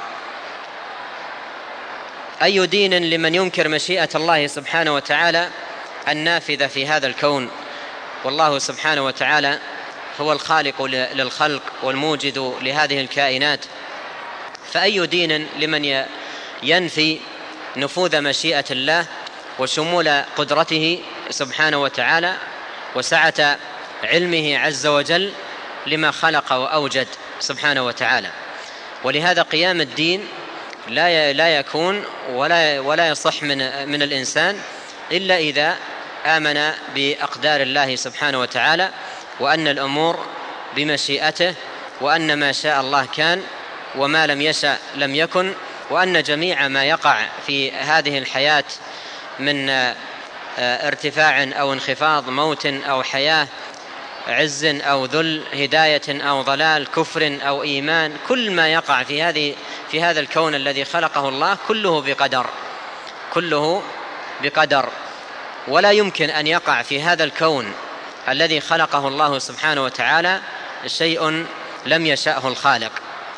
أي دين لمن ينكر مشيئة الله سبحانه وتعالى النافذة في هذا الكون؟ والله سبحانه وتعالى هو الخالق للخلق والموجد لهذه الكائنات. فأي دين لمن ينفي نفوذ مشيئة الله وشمول قدرته سبحانه وتعالى وسعة علمه عز وجل لما خلق وأوجد سبحانه وتعالى. ولهذا قيام الدين لا يكون ولا يصح من الإنسان إلا إذا آمن بأقدار الله سبحانه وتعالى، وأن الأمور بمشيئته، وأن ما شاء الله كان وما لم يشأ لم يكن، وأن جميع ما يقع في هذه الحياة من ارتفاع أو انخفاض، موت أو حياة، عز أو ذل، هداية أو ضلال، كفر أو إيمان، كل ما يقع في هذا الكون الذي خلقه الله كله بقدر، كله بقدر. ولا يمكن أن يقع في هذا الكون الذي خلقه الله سبحانه وتعالى شيء لم يشأه الخالق.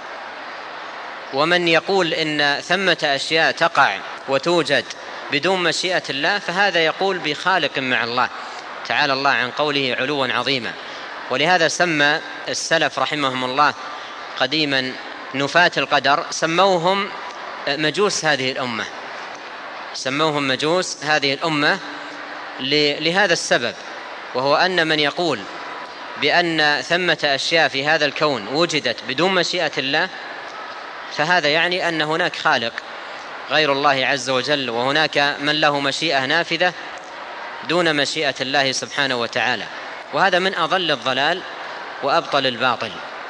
ومن يقول إن ثمة أشياء تقع وتوجد بدون مشيئة الله فهذا يقول بخالق مع الله تعالى الله عن قوله علوا عظيما. ولهذا سمى السلف رحمهم الله قديما نفاة القدر سموهم مجوس هذه الأمة، سموهم مجوس هذه الأمة لهذا السبب، وهو أن من يقول بأن ثمة أشياء في هذا الكون وجدت بدون مشيئة الله فهذا يعني أن هناك خالق غير الله عز وجل، وهناك من له مشيئة نافذة دون مشيئة الله سبحانه وتعالى، وهذا من أضل الضلال وأبطل الباطل.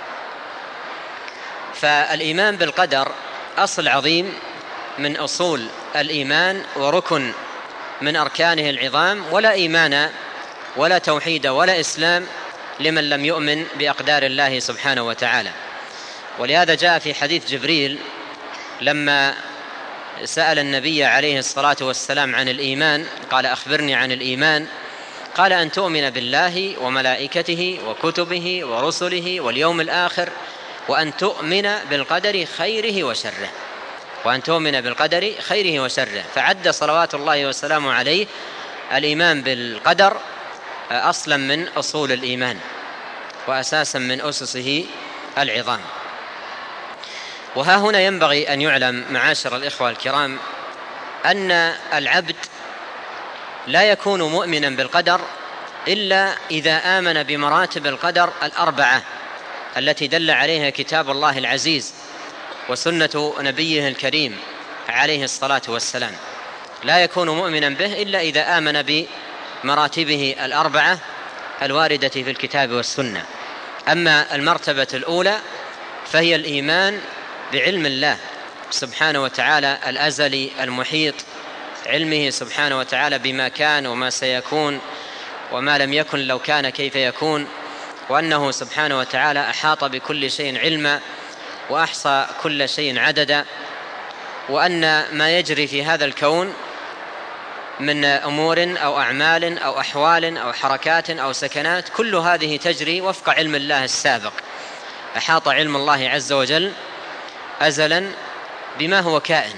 فالإيمان بالقدر أصل عظيم من أصول الإيمان وركن من أركانه العظام، ولا إيمان ولا توحيد ولا إسلام لمن لم يؤمن بأقدار الله سبحانه وتعالى. ولهذا جاء في حديث جبريل لما سأل النبي عليه الصلاة والسلام عن الإيمان، قال أخبرني عن الإيمان، قال أن تؤمن بالله وملائكته وكتبه ورسله واليوم الآخر وأن تؤمن بالقدر خيره وشره، وأن تؤمن بالقدر خيره وشره. فعد صلوات الله وسلامه عليه الإيمان بالقدر أصلا من أصول الإيمان وأساسا من أسسه العظام. وها هنا ينبغي أن يعلم معاشر الإخوة الكرام أن العبد لا يكون مؤمنا بالقدر إلا إذا آمن بمراتب القدر الأربعة التي دل عليها كتاب الله العزيز وسنة نبيه الكريم عليه الصلاة والسلام. لا يكون مؤمنا به إلا إذا آمن بمراتبه الأربعة الواردة في الكتاب والسنة. أما المرتبة الأولى فهي الإيمان بعلم الله سبحانه وتعالى الأزلي المحيط، علمه سبحانه وتعالى بما كان وما سيكون وما لم يكن لو كان كيف يكون، وأنه سبحانه وتعالى أحاط بكل شيء علما وأحصى كل شيء عددا، وأن ما يجري في هذا الكون من أمور أو أعمال أو أحوال أو حركات أو سكنات كل هذه تجري وفق علم الله السابق. أحاط علم الله عز وجل أزلا بما هو كائن،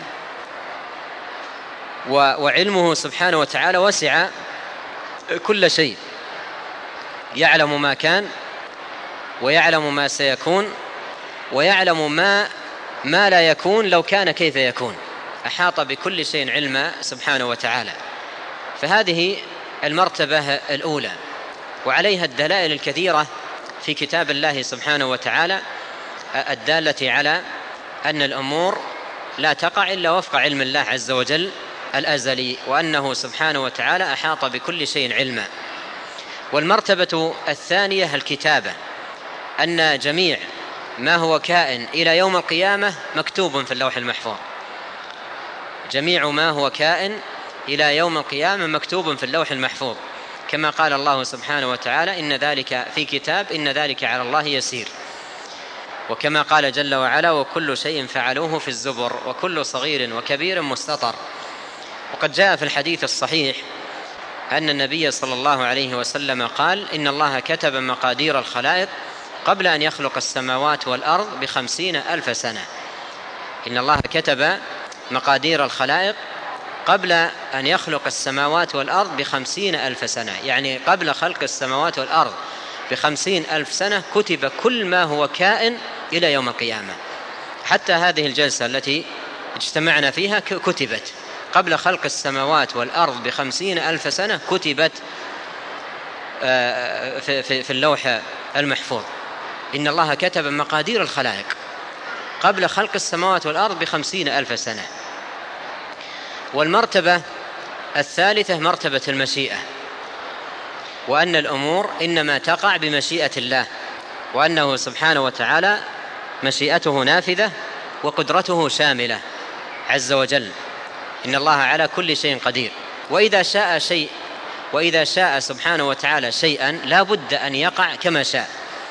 وعلمه سبحانه وتعالى وسع كل شيء، يعلم ما كان ويعلم ما سيكون ويعلم ما لا يكون لو كان كيف يكون. أحاط بكل شيء علما سبحانه وتعالى. فهذه المرتبة الأولى، وعليها الدلائل الكثيرة في كتاب الله سبحانه وتعالى الدالة على أن الأمور لا تقع إلا وفق علم الله عز وجل الأزلي، وأنه سبحانه وتعالى أحاط بكل شيء علما. والمرتبة الثانية الكتابة، أن جميع ما هو كائن إلى يوم القيامة مكتوب في اللوح المحفوظ. جميع ما هو كائن إلى يوم القيامة مكتوب في اللوح المحفوظ، كما قال الله سبحانه وتعالى إن ذلك في كتاب إن ذلك على الله يسير، وكما قال جل وعلا وكل شيء فعلوه في الزبر وكل صغير وكبير مستطر. وقد جاء في الحديث الصحيح أن النبي صلى الله عليه وسلم قال إن الله كتب مقادير الخلائق قبل أن يخلق السماوات والأرض ب50,000 سنة. إن الله كتب مقادير الخلائق قبل أن يخلق السماوات والأرض ب50,000 سنة، يعني قبل خلق السماوات والأرض ب50,000 سنة كتب كل ما هو كائن إلى يوم القيامة. حتى هذه الجلسة التي اجتمعنا فيها كتبت قبل خلق السماوات والأرض ب50,000 سنة، كتبت في اللوح المحفوظ. إن الله كتب مقادير الخلائق قبل خلق السماوات والأرض ب50,000 سنة. والمرتبة الثالثة مرتبة المشيئة، وأن الأمور إنما تقع بمشيئة الله، وأنه سبحانه وتعالى مشيئته نافذة وقدرته شاملة عز وجل. إن الله على كل شيء قدير، وإذا شاء سبحانه وتعالى شيئا لا بد أن يقع كما شاء،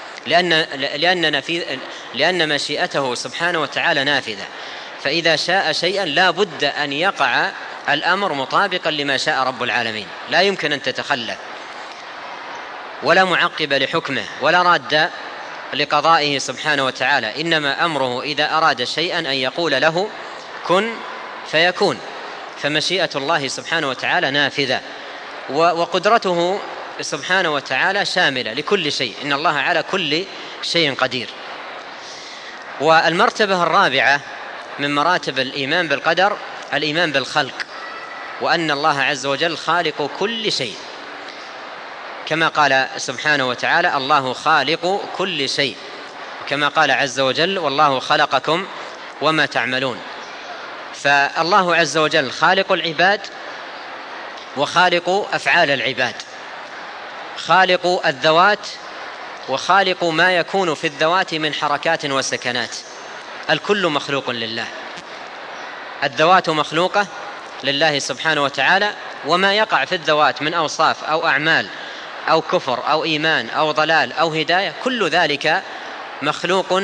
لأن مشيئته سبحانه وتعالى نافذة. فإذا شاء شيئا لا بد أن يقع الأمر مطابقا لما شاء رب العالمين، لا يمكن أن تتخلف، ولا معقب لحكمه ولا راد لقضائه سبحانه وتعالى. إنما أمره إذا أراد شيئا أن يقول له كن فيكون. فمشيئة الله سبحانه وتعالى نافذة، وقدرته سبحانه وتعالى شاملة لكل شيء. إن الله على كل شيء قدير. والمرتبة الرابعة من مراتب الإيمان بالقدر الإيمان بالخلق، وأن الله عز وجل خالق كل شيء، كما قال سبحانه وتعالى الله خالق كل شيء، كما قال عز وجل والله خلقكم وما تعملون. فالله عز وجل خالق العباد وخالق أفعال العباد، خالق الذوات وخالق ما يكون في الذوات من حركات وسكنات. الكل مخلوق لله، الذوات مخلوقة لله سبحانه وتعالى، وما يقع في الذوات من أوصاف أو أعمال أو كفر أو إيمان أو ضلال أو هداية كل ذلك مخلوق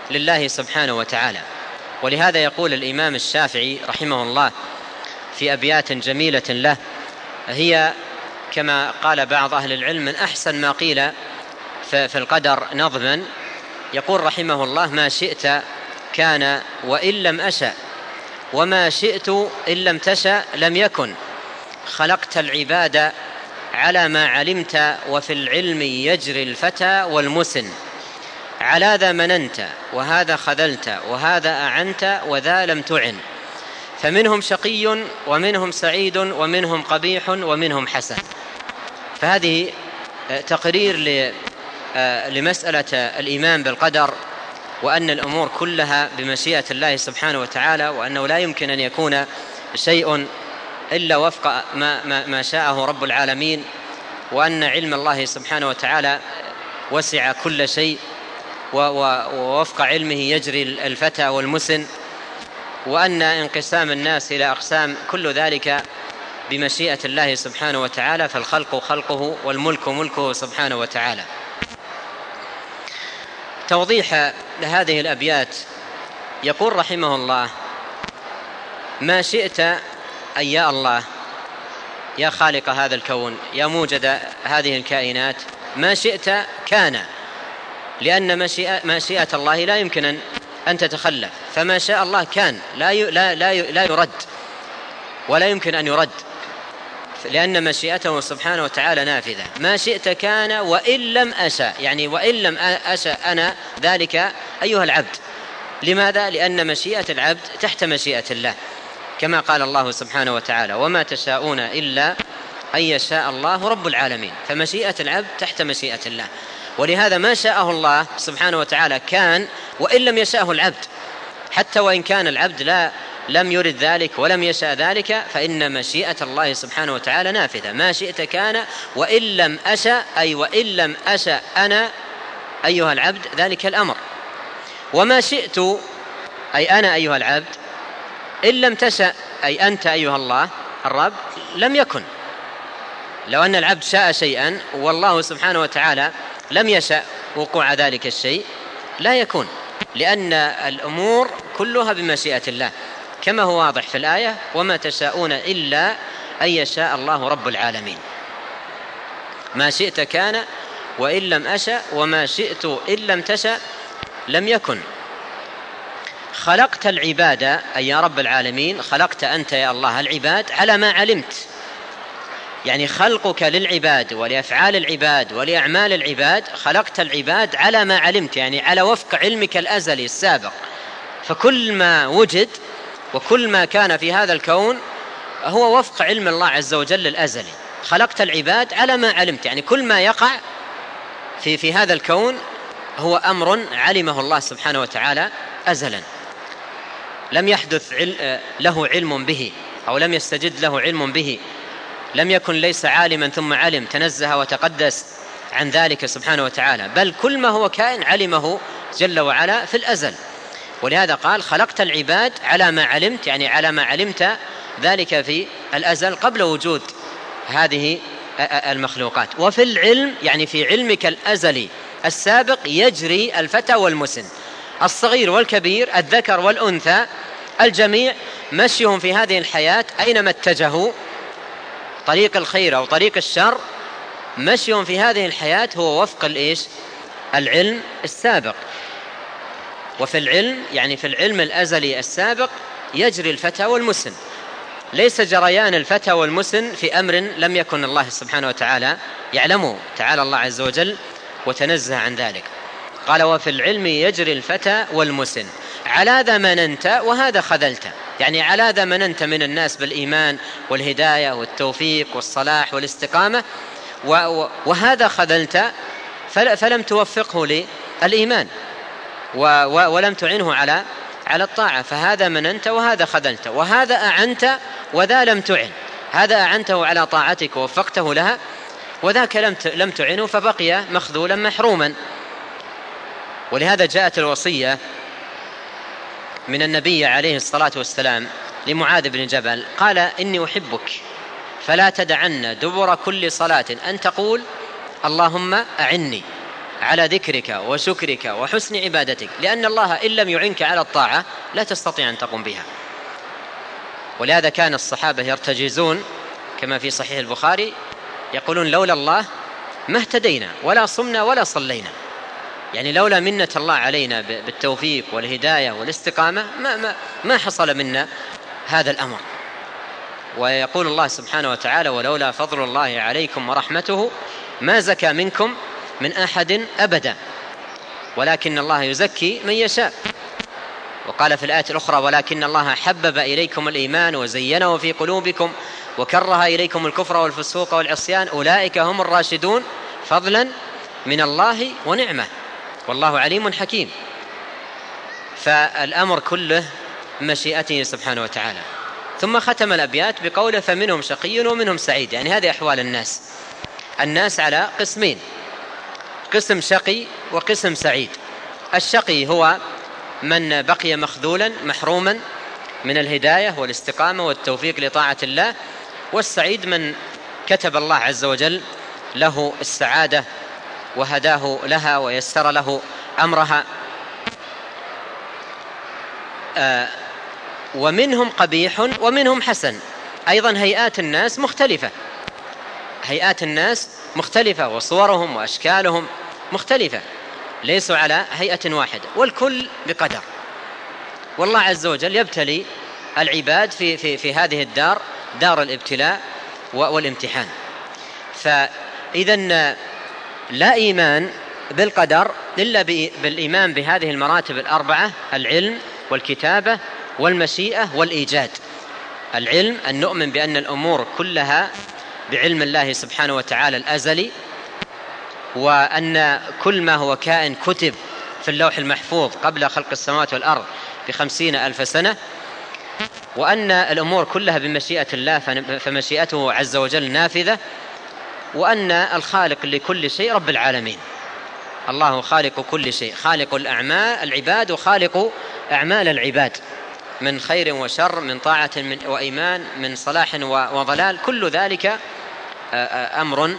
لله سبحانه وتعالى. ولهذا يقول الإمام الشافعي رحمه الله في أبيات جميلة له، هي كما قال بعض أهل العلم من أحسن ما قيل في القدر نظما. يقول رحمه الله: ما شئت كان وإن لم أشأ، وما شئت إن لم تشأ لم يكن، خلقت العباد على ما علمت، وفي العلم يجري الفتى والمسن، على ذا مننت وهذا خذلت، وهذا أعنت وذا لم تعن، فمنهم شقي ومنهم سعيد ومنهم قبيح ومنهم حسن. فهذه تقرير لمسألة الإيمان بالقدر، وأن الأمور كلها بمشيئة الله سبحانه وتعالى، وأنه لا يمكن أن يكون شيء إلا وفق ما شاءه رب العالمين، وأن علم الله سبحانه وتعالى وسع كل شيء، ووفق علمه يجري الفتى والمسن، وأن انقسام الناس إلى أقسام كل ذلك بمشيئة الله سبحانه وتعالى، فالخلق خلقه والملك ملكه سبحانه وتعالى. توضيح لهذه الأبيات يقول رحمه الله: ما شئت أي يا الله، يا خالق هذا الكون، يا موجد هذه الكائنات، ما شئت كان، لأن مشيئة الله لا يمكن أن تتخلف، فما شاء الله كان، لا يرد ولا يمكن أن يرد، لأن مشيئته سبحانه وتعالى نافذة. ما شئت كان وإن لم أشأ، يعني وإن لم أشأ أنا ذلك أيها العبد. لماذا؟ لأن مشيئة العبد تحت مشيئة الله، كما قال الله سبحانه وتعالى: وما تشاءون إلا أن يشاء الله رب العالمين. فمشيئة العبد تحت مشيئة الله، ولهذا ما شاءه الله سبحانه وتعالى كان وإن لم يشاءه العبد، حتى وإن كان العبد لم يرد ذلك ولم يشاء ذلك، فإن مشيئة الله سبحانه وتعالى نافذة. ما شئت كان وإن لم أشأ، أي وإن لم أشأ أنا أيها العبد ذلك الأمر. وما شئت أي أنا أيها العبد، إن لم تشأ أي أنت أيها الله الرب، لم يكن. لو أن العبد شاء شيئا والله سبحانه وتعالى لم يشأ وقوع ذلك الشيء لا يكون، لأن الأمور كلها بمشيئة الله، كما هو واضح في الآية: وما تشاءون إلا أن يشاء الله رب العالمين. ما شئت كان وإن لم أشأ، وما شئت إن لم تشأ لم يكن. خلقت العباد أي يا رب العالمين، خلقت أنت يا الله العباد على ما علمت، يعني خلقك للعباد ولأفعال العباد ولأعمال العباد، خلقت العباد على ما علمت، يعني على وفق علمك الأزلي السابق. فكل ما وجد وكل ما كان في هذا الكون هو وفق علم الله عز وجل الأزلي. خلقت العباد على ما علمت، يعني كل ما يقع في هذا الكون هو أمر علمه الله سبحانه وتعالى أزلا، لم يحدث له علم به، أو لم يستجد له علم به، لم يكن ليس عالما ثم علم، تنزه وتقدس عن ذلك سبحانه وتعالى، بل كل ما هو كائن علمه جل وعلا في الأزل. ولهذا قال: خلقت العباد على ما علمت، يعني على ما علمت ذلك في الأزل قبل وجود هذه المخلوقات. وفي العلم، يعني في علمك الأزلي السابق، يجري الفتى والمسن، الصغير والكبير، الذكر والأنثى، الجميع مشيهم في هذه الحياة أينما اتجهوا، طريق الخير أو طريق الشر، مشيهم في هذه الحياة هو وفق العلم السابق. وفي العلم، يعني في العلم الأزلي السابق، يجري الفتى والمسن، ليس جريان الفتى والمسن في أمر لم يكن الله سبحانه وتعالى يعلمه، تعالى الله عز وجل وتنزه عن ذلك. قال: وفي العلم يجري الفتى والمسن، على ذا مننت وهذا خذلت، يعني على ذا مننت من الناس بالإيمان والهداية والتوفيق والصلاح والاستقامة، وهذا خذلت فلم توفقه للإيمان ولم تعنه على الطاعة. فهذا مننت وهذا خذلت، وهذا أعنت وذا لم تعن، هذا أعنته على طاعتك ووفقته لها، وذاك لم تعنه فبقي مخذولا محروما. ولهذا جاءت الوصية من النبي عليه الصلاة والسلام لمعاذ بن جبل، قال: إني أحبك فلا تدعن دبر كل صلاة أن تقول اللهم أعني. على ذكرك وشكرك وحسن عبادتك، لأن الله إن لم يعنك على الطاعة لا تستطيع أن تقوم بها. ولهذا كان الصحابة يرتجزون كما في صحيح البخاري يقولون لولا الله ما اهتدينا ولا صمنا ولا صلينا، يعني لولا منة الله علينا بالتوفيق والهداية والاستقامة ما حصل منا هذا الأمر. ويقول الله سبحانه وتعالى ولولا فضل الله عليكم ورحمته ما زكى منكم من أحد أبدا ولكن الله يزكي من يشاء. وقال في الآية الأخرى ولكن الله حبب إليكم الإيمان وزينه في قلوبكم وكره إليكم الكفر والفسوق والعصيان أولئك هم الراشدون فضلا من الله ونعمة والله عليم حكيم. فالأمر كله مشيئته سبحانه وتعالى. ثم ختم الأبيات بقوله فمنهم شقي ومنهم سعيد، يعني هذه أحوال الناس على قسمين، قسم شقي وقسم سعيد. الشقي هو من بقي مخذولا محروما من الهداية والاستقامة والتوفيق لطاعة الله، والسعيد من كتب الله عز وجل له السعادة وهداه لها ويسر له أمرها. ومنهم قبيح ومنهم حسن، أيضا هيئات الناس مختلفة وصورهم وأشكالهم مختلفة، ليسوا على هيئة واحدة، والكل بقدر. والله عز وجل يبتلي العباد في هذه الدار، دار الابتلاء والامتحان. فإذا لا إيمان بالقدر إلا بالإيمان بهذه المراتب الأربعة: العلم والكتابة والمشيئة والإيجاد. العلم أن نؤمن بأن الأمور كلها بعلم الله سبحانه وتعالى الأزلي، وأن كل ما هو كائن كتب في اللوح المحفوظ قبل خلق السماوات والأرض ب50,000 سنة، وأن الأمور كلها بمشيئة الله فمشيئته عز وجل نافذة، وأن الخالق لكل شيء رب العالمين. الله خالق كل شيء، خالق العباد وخالق أعمال العباد من خير وشر، من طاعة وإيمان، من صلاح وضلال، كل ذلك أمر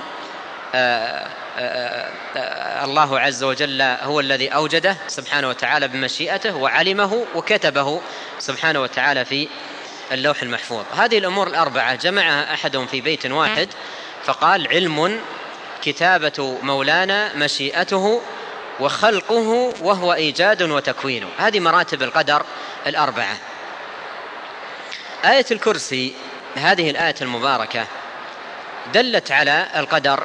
الله عز وجل هو الذي أوجده سبحانه وتعالى بمشيئته وعلمه وكتبه سبحانه وتعالى في اللوح المحفوظ. هذه الأمور الأربعة جمعها أحدهم في بيت واحد فقال: علم، كتابة مولانا، مشيئته، وخلقه وهو إيجاد وتكوين. هذه مراتب القدر الأربعة. آية الكرسي، هذه الآية المباركة، دلت على القدر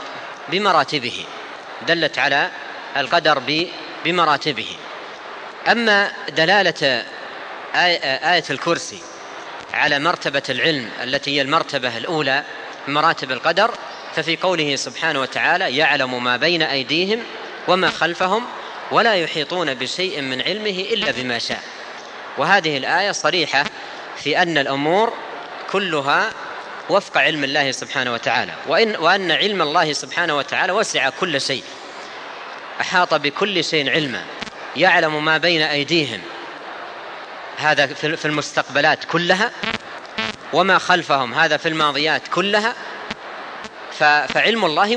بمراتبه. أما دلالة آية الكرسي على مرتبة العلم التي هي المرتبة الأولى من مراتب القدر، ففي قوله سبحانه وتعالى: يعلم ما بين أيديهم وما خلفهم ولا يحيطون بشيء من علمه إلا بما شاء. وهذه الآية صريحة في أن الأمور كلها وفق علم الله سبحانه وتعالى، وأن علم الله سبحانه وتعالى وسع كل شيء، أحاط بكل شيء علما. يعلم ما بين أيديهم، هذا في المستقبلات كلها، وما خلفهم هذا في الماضيات كلها. فعلم الله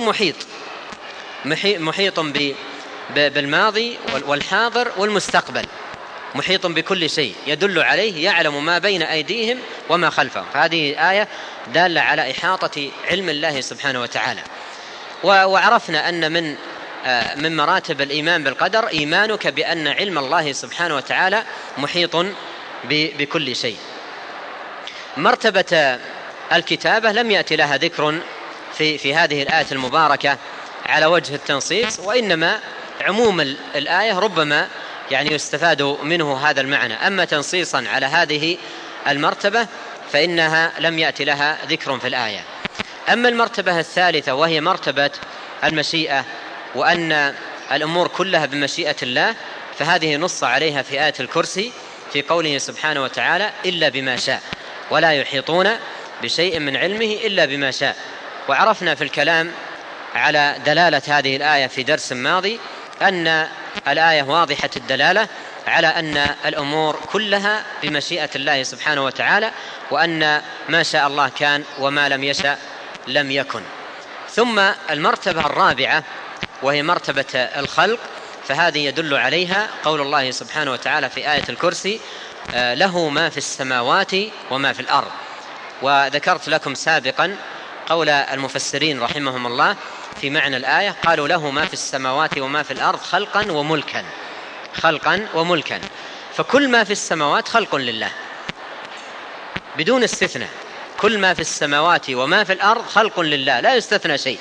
محيط بالماضي والحاضر والمستقبل، محيط بكل شيء يدل عليه يعلم ما بين أيديهم وما خلفهم. فهذه آية دالة على إحاطة علم الله سبحانه وتعالى. وعرفنا أن من مراتب الإيمان بالقدر إيمانك بأن علم الله سبحانه وتعالى محيط بكل شيء. مرتبة الكتابة لم يأتي لها ذكر في هذه الآية المباركة على وجه التنصيص، وإنما عموم الآية ربما يستفاد منه هذا المعنى. أما تنصيصا على هذه المرتبة فإنها لم يأتي لها ذكر في الآية. أما المرتبة الثالثة وهي مرتبة المشيئة، وأن الأمور كلها بمشيئة الله، فهذه نص عليها في آية الكرسي في قوله سبحانه وتعالى: إلا بما شاء ولا يحيطون بشيء من علمه إلا بما شاء. وعرفنا في الكلام على دلالة هذه الآية في درس ماضي أن الآية واضحة الدلالة على أن الأمور كلها بمشيئة الله سبحانه وتعالى، وأن ما شاء الله كان وما لم يشأ لم يكن. ثم المرتبة الرابعة وهي مرتبة الخلق، فهذه يدل عليها قول الله سبحانه وتعالى في آية الكرسي: له ما في السماوات وما في الأرض. وذكرت لكم سابقا قول المفسرين رحمهم الله في معنى الآية، قالوا: له ما في السماوات وما في الأرض خلقا وملكا. خلقا وملكا، فكل ما في السماوات خلق لله بدون استثناء، كل ما في السماوات وما في الأرض خلق لله لا يستثنى شيء.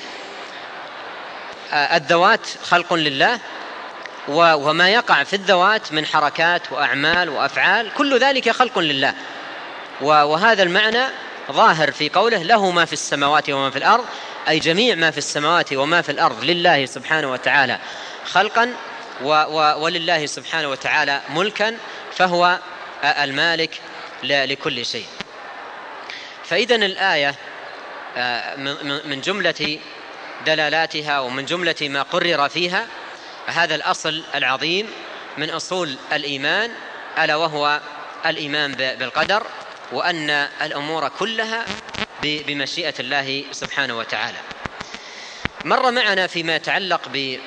الذوات خلق لله، وما يقع في الذوات من حركات وأعمال وأفعال كل ذلك خلق لله. وهذا المعنى ظاهر في قوله: له ما في السماوات وما في الأرض، أي جميع ما في السماوات وما في الأرض لله سبحانه وتعالى خلقا، ولله سبحانه وتعالى ملكا، فهو المالك لكل شيء. فإذن الآية من جملة دلالاتها ومن جملة ما قرر فيها هذا الأصل العظيم من أصول الإيمان، ألا وهو الإيمان بالقدر، وأن الأمور كلها بمشيئة الله سبحانه وتعالى. مر معنا فيما يتعلق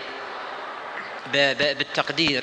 بالتقدير،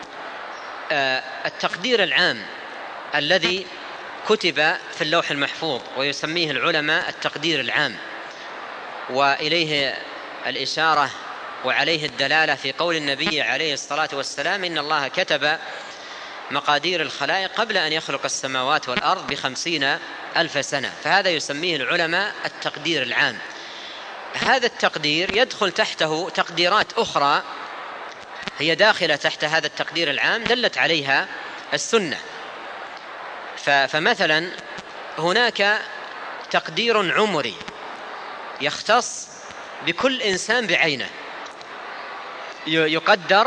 التقدير العام الذي كتب في اللوح المحفوظ، ويسميه العلماء التقدير العام، وإليه الإشارة وعليه الدلالة في قول النبي عليه الصلاة والسلام: إن الله كتب مقادير الخلائق قبل أن يخلق السماوات والأرض ب50,000 سنة. فهذا يسميه العلماء التقدير العام. هذا التقدير يدخل تحته تقديرات أخرى هي داخلة تحت هذا التقدير العام دلت عليها السنة. فمثلا هناك تقدير عمري يختص بكل إنسان بعينه، يقدر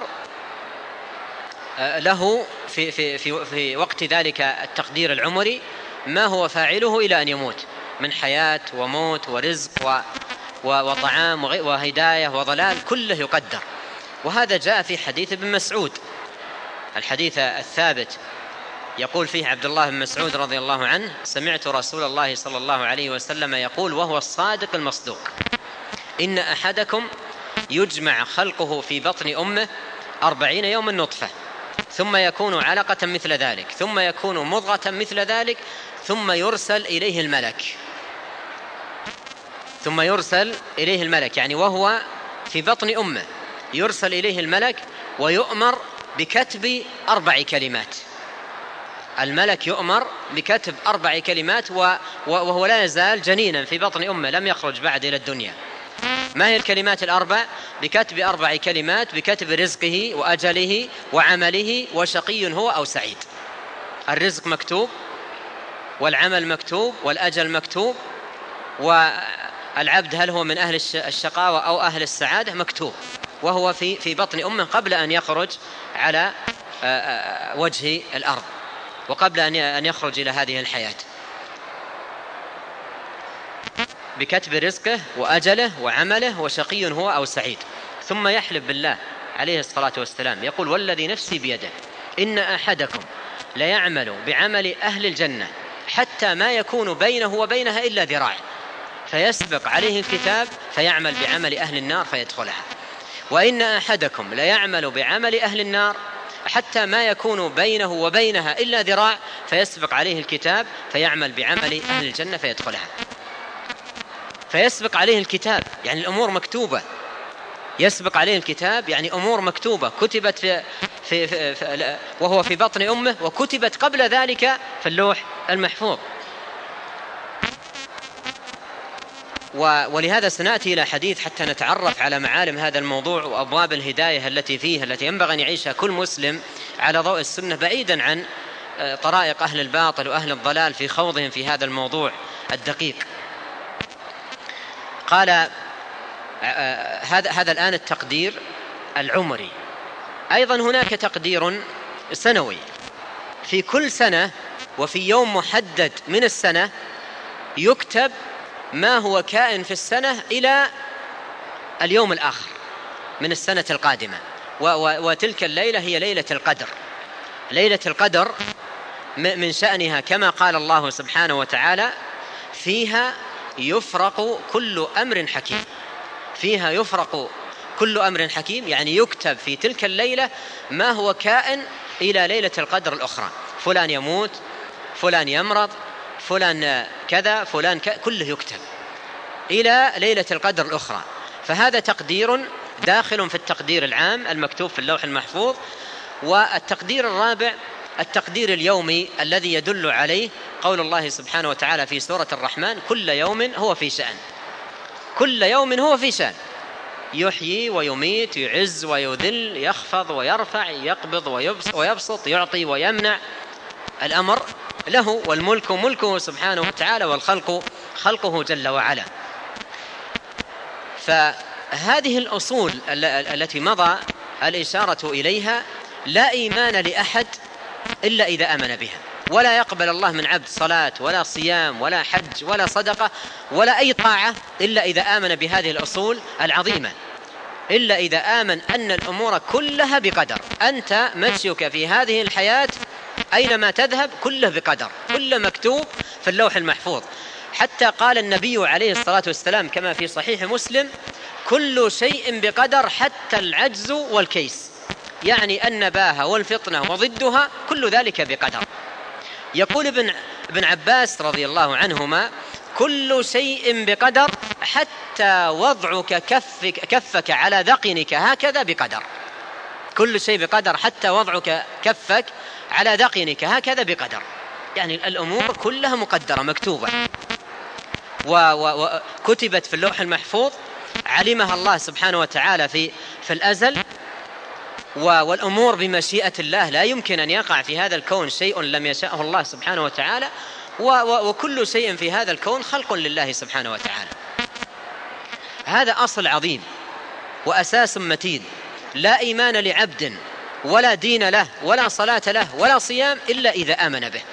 له في وقت ذلك التقدير العمري ما هو فاعله إلى أن يموت من حياة وموت ورزق وطعام وهداية وضلال، كله يقدر. وهذا جاء في حديث ابن مسعود، الحديث الثابت، يقول فيه عبد الله بن مسعود رضي الله عنه: سمعت رسول الله صلى الله عليه وسلم يقول وهو الصادق المصدوق: إن أحدكم يجمع خلقه في بطن أمه 40 يوما نطفة، ثم يكون علقة مثل ذلك، ثم يكون مضغة مثل ذلك، ثم يرسل إليه الملك. ثم يرسل إليه الملك، يعني وهو في بطن أمه يرسل إليه الملك ويؤمر بكتب 4 كلمات. الملك يؤمر بكتب 4 كلمات وهو لا يزال جنينا في بطن أمه، لم يخرج بعد إلى الدنيا. ما هي الكلمات ال4؟ بكتب 4 كلمات: بكتب رزقه وأجله وعمله وشقي هو أو سعيد. الرزق مكتوب، والعمل مكتوب، والأجل مكتوب، والعبد هل هو من أهل الشقاوة أو أهل السعادة مكتوب، وهو في بطن أمه قبل أن يخرج على وجه الأرض وقبل أن يخرج إلى هذه الحياة. بكتب رزقه وأجله وعمله وشقي هو أو سعيد. ثم يحلف بالله عليه الصلاة والسلام يقول: والذي نفسي بيده إن أحدكم ليعمل بعمل أهل الجنة حتى ما يكون بينه وبينها إلا ذراع، فيسبق عليه الكتاب فيعمل بعمل أهل النار فيدخلها. وإن أحدكم ليعمل بعمل أهل النار حتى ما يكون بينه وبينها إلا ذراع، فيسبق عليه الكتاب فيعمل بعمل أهل الجنة فيدخلها. فيسبق عليه الكتاب يعني الأمور مكتوبة، يسبق عليه الكتاب يعني أمور مكتوبة كتبت وهو في بطن أمه، وكتبت قبل ذلك في اللوح المحفوظ. ولهذا سنأتي إلى حديث حتى نتعرف على معالم هذا الموضوع وأبواب الهداية التي فيه، التي ينبغي أن يعيشها كل مسلم على ضوء السنة، بعيدا عن طرائق أهل الباطل وأهل الضلال في خوضهم في هذا الموضوع الدقيق. قال هذا الآن التقدير العمري. أيضا هناك تقدير سنوي، في كل سنة وفي يوم محدد من السنة يكتب ما هو كائن في السنة إلى اليوم الآخر من السنة القادمة. وتلك الليلة هي ليلة القدر. ليلة القدر من شأنها كما قال الله سبحانه وتعالى: فيها يفرق كل أمر حكيم. فيها يفرق كل أمر حكيم يعني يكتب في تلك الليلة ما هو كائن إلى ليلة القدر الأخرى. فلان يموت، فلان يمرض، فلان كذا، فلان كله يكتب إلى ليلة القدر الأخرى. فهذا تقدير داخل في التقدير العام المكتوب في اللوح المحفوظ. والتقدير الرابع التقدير اليومي الذي يدل عليه قول الله سبحانه وتعالى في سورة الرحمن: كل يوم هو في شأن. كل يوم هو في شأن، يحيي ويميت، يعز ويذل، يخفض ويرفع، يقبض ويبسط، يعطي ويمنع. الأمر له والملك ملكه سبحانه وتعالى والخلق خلقه جل وعلا. فهذه الأصول التي مضى الإشارة إليها لا إيمان لأحد إلا إذا آمن بها، ولا يقبل الله من عبد صلاة ولا صيام ولا حج ولا صدقة ولا أي طاعة إلا إذا آمن بهذه الأصول العظيمة، إلا إذا آمن أن الأمور كلها بقدر. أنت مشيك في هذه الحياة أينما تذهب كله بقدر، كله مكتوب في اللوح المحفوظ. حتى قال النبي عليه الصلاة والسلام كما في صحيح مسلم: كل شيء بقدر حتى العجز والكيس، يعني النباهة والفطنة وضدها كل ذلك بقدر. يقول ابن عباس رضي الله عنهما: كل شيء بقدر حتى وضعك كفك على ذقنك هكذا بقدر. كل شيء بقدر حتى وضعك كفك على ذقنك هكذا بقدر، يعني الأمور كلها مقدرة مكتوبة وكتبت في اللوح المحفوظ، علمها الله سبحانه وتعالى في الأزل. والأمور بمشيئة الله، لا يمكن أن يقع في هذا الكون شيء لم يشاءه الله سبحانه وتعالى، وكل شيء في هذا الكون خلق لله سبحانه وتعالى. هذا أصل عظيم وأساس متين، لا إيمان لعبد ولا دين له ولا صلاة له ولا صيام إلا إذا آمن به.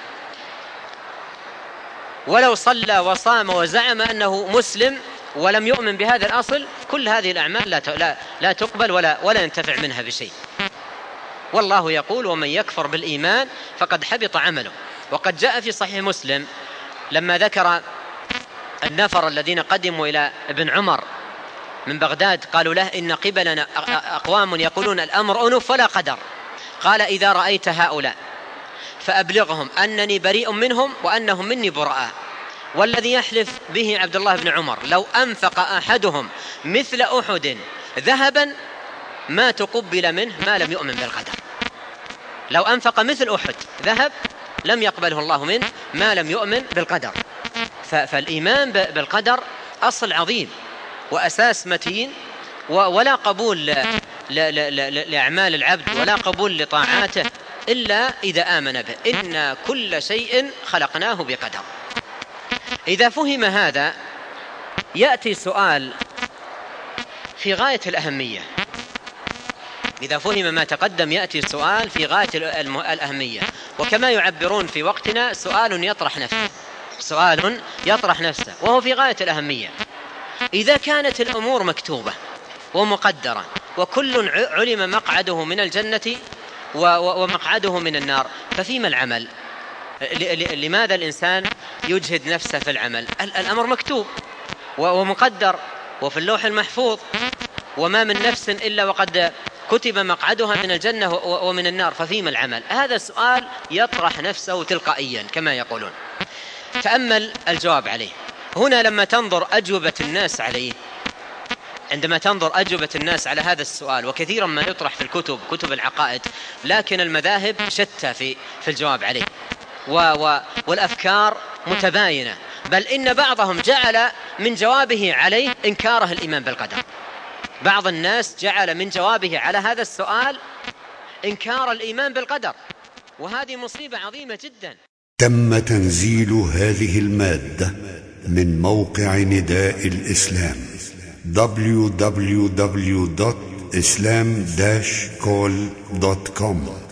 ولو صلى وصام وزعم أنه مسلم ولم يؤمن بهذا الأصل، كل هذه الأعمال لا تقبل ولا ينتفع منها بشيء. والله يقول: ومن يكفر بالإيمان فقد حبط عمله. وقد جاء في صحيح مسلم لما ذكر النفر الذين قدموا إلى ابن عمر من بغداد، قالوا له: إن قبلنا أقوام يقولون الأمر أنف ولا قدر. قال: إذا رأيت هؤلاء فأبلغهم أنني بريء منهم وأنهم مني براء. والذي يحلف به عبد الله بن عمر: لو أنفق أحدهم مثل أحد ذهبا ما تقبل منه ما لم يؤمن بالقدر. لو أنفق مثل أحد ذهب لم يقبله الله منه ما لم يؤمن بالقدر. فالإيمان بالقدر أصل عظيم وأساس متين، ولا قبول لأعمال العبد ولا قبول لطاعاته إلا إذا آمن به. إن كل شيء خلقناه بقدر. إذا فهم هذا يأتي سؤال في غاية الأهمية. إذا فهم ما تقدم يأتي سؤال في غاية الأهمية، وكما يعبرون في وقتنا: سؤال يطرح نفسه، وهو في غاية الأهمية. إذا كانت الأمور مكتوبة ومقدرة وكل علم مقعده من الجنة ومقعده من النار، ففيما العمل؟ لماذا الإنسان يجهد نفسه في العمل؟ الأمر مكتوب ومقدر وفي اللوح المحفوظ، وما من نفس إلا وقد كتب مقعدها من الجنة ومن النار، ففيما العمل؟ هذا السؤال يطرح نفسه تلقائيا كما يقولون. تأمل الجواب عليه. هنا لما تنظر أجوبة الناس عليه، عندما تنظر أجوبة الناس على هذا السؤال، وكثيرا ما يطرح في كتب العقائد، لكن المذاهب شتى في الجواب عليه، والأفكار متباينة، بل إن بعضهم جعل من جوابه عليه إنكاره الإيمان بالقدر. بعض الناس جعل من جوابه على هذا السؤال إنكار الإيمان بالقدر، وهذه مصيبة عظيمة جدا. تم تنزيل هذه المادة من موقع نداء الإسلام www.islam-call.com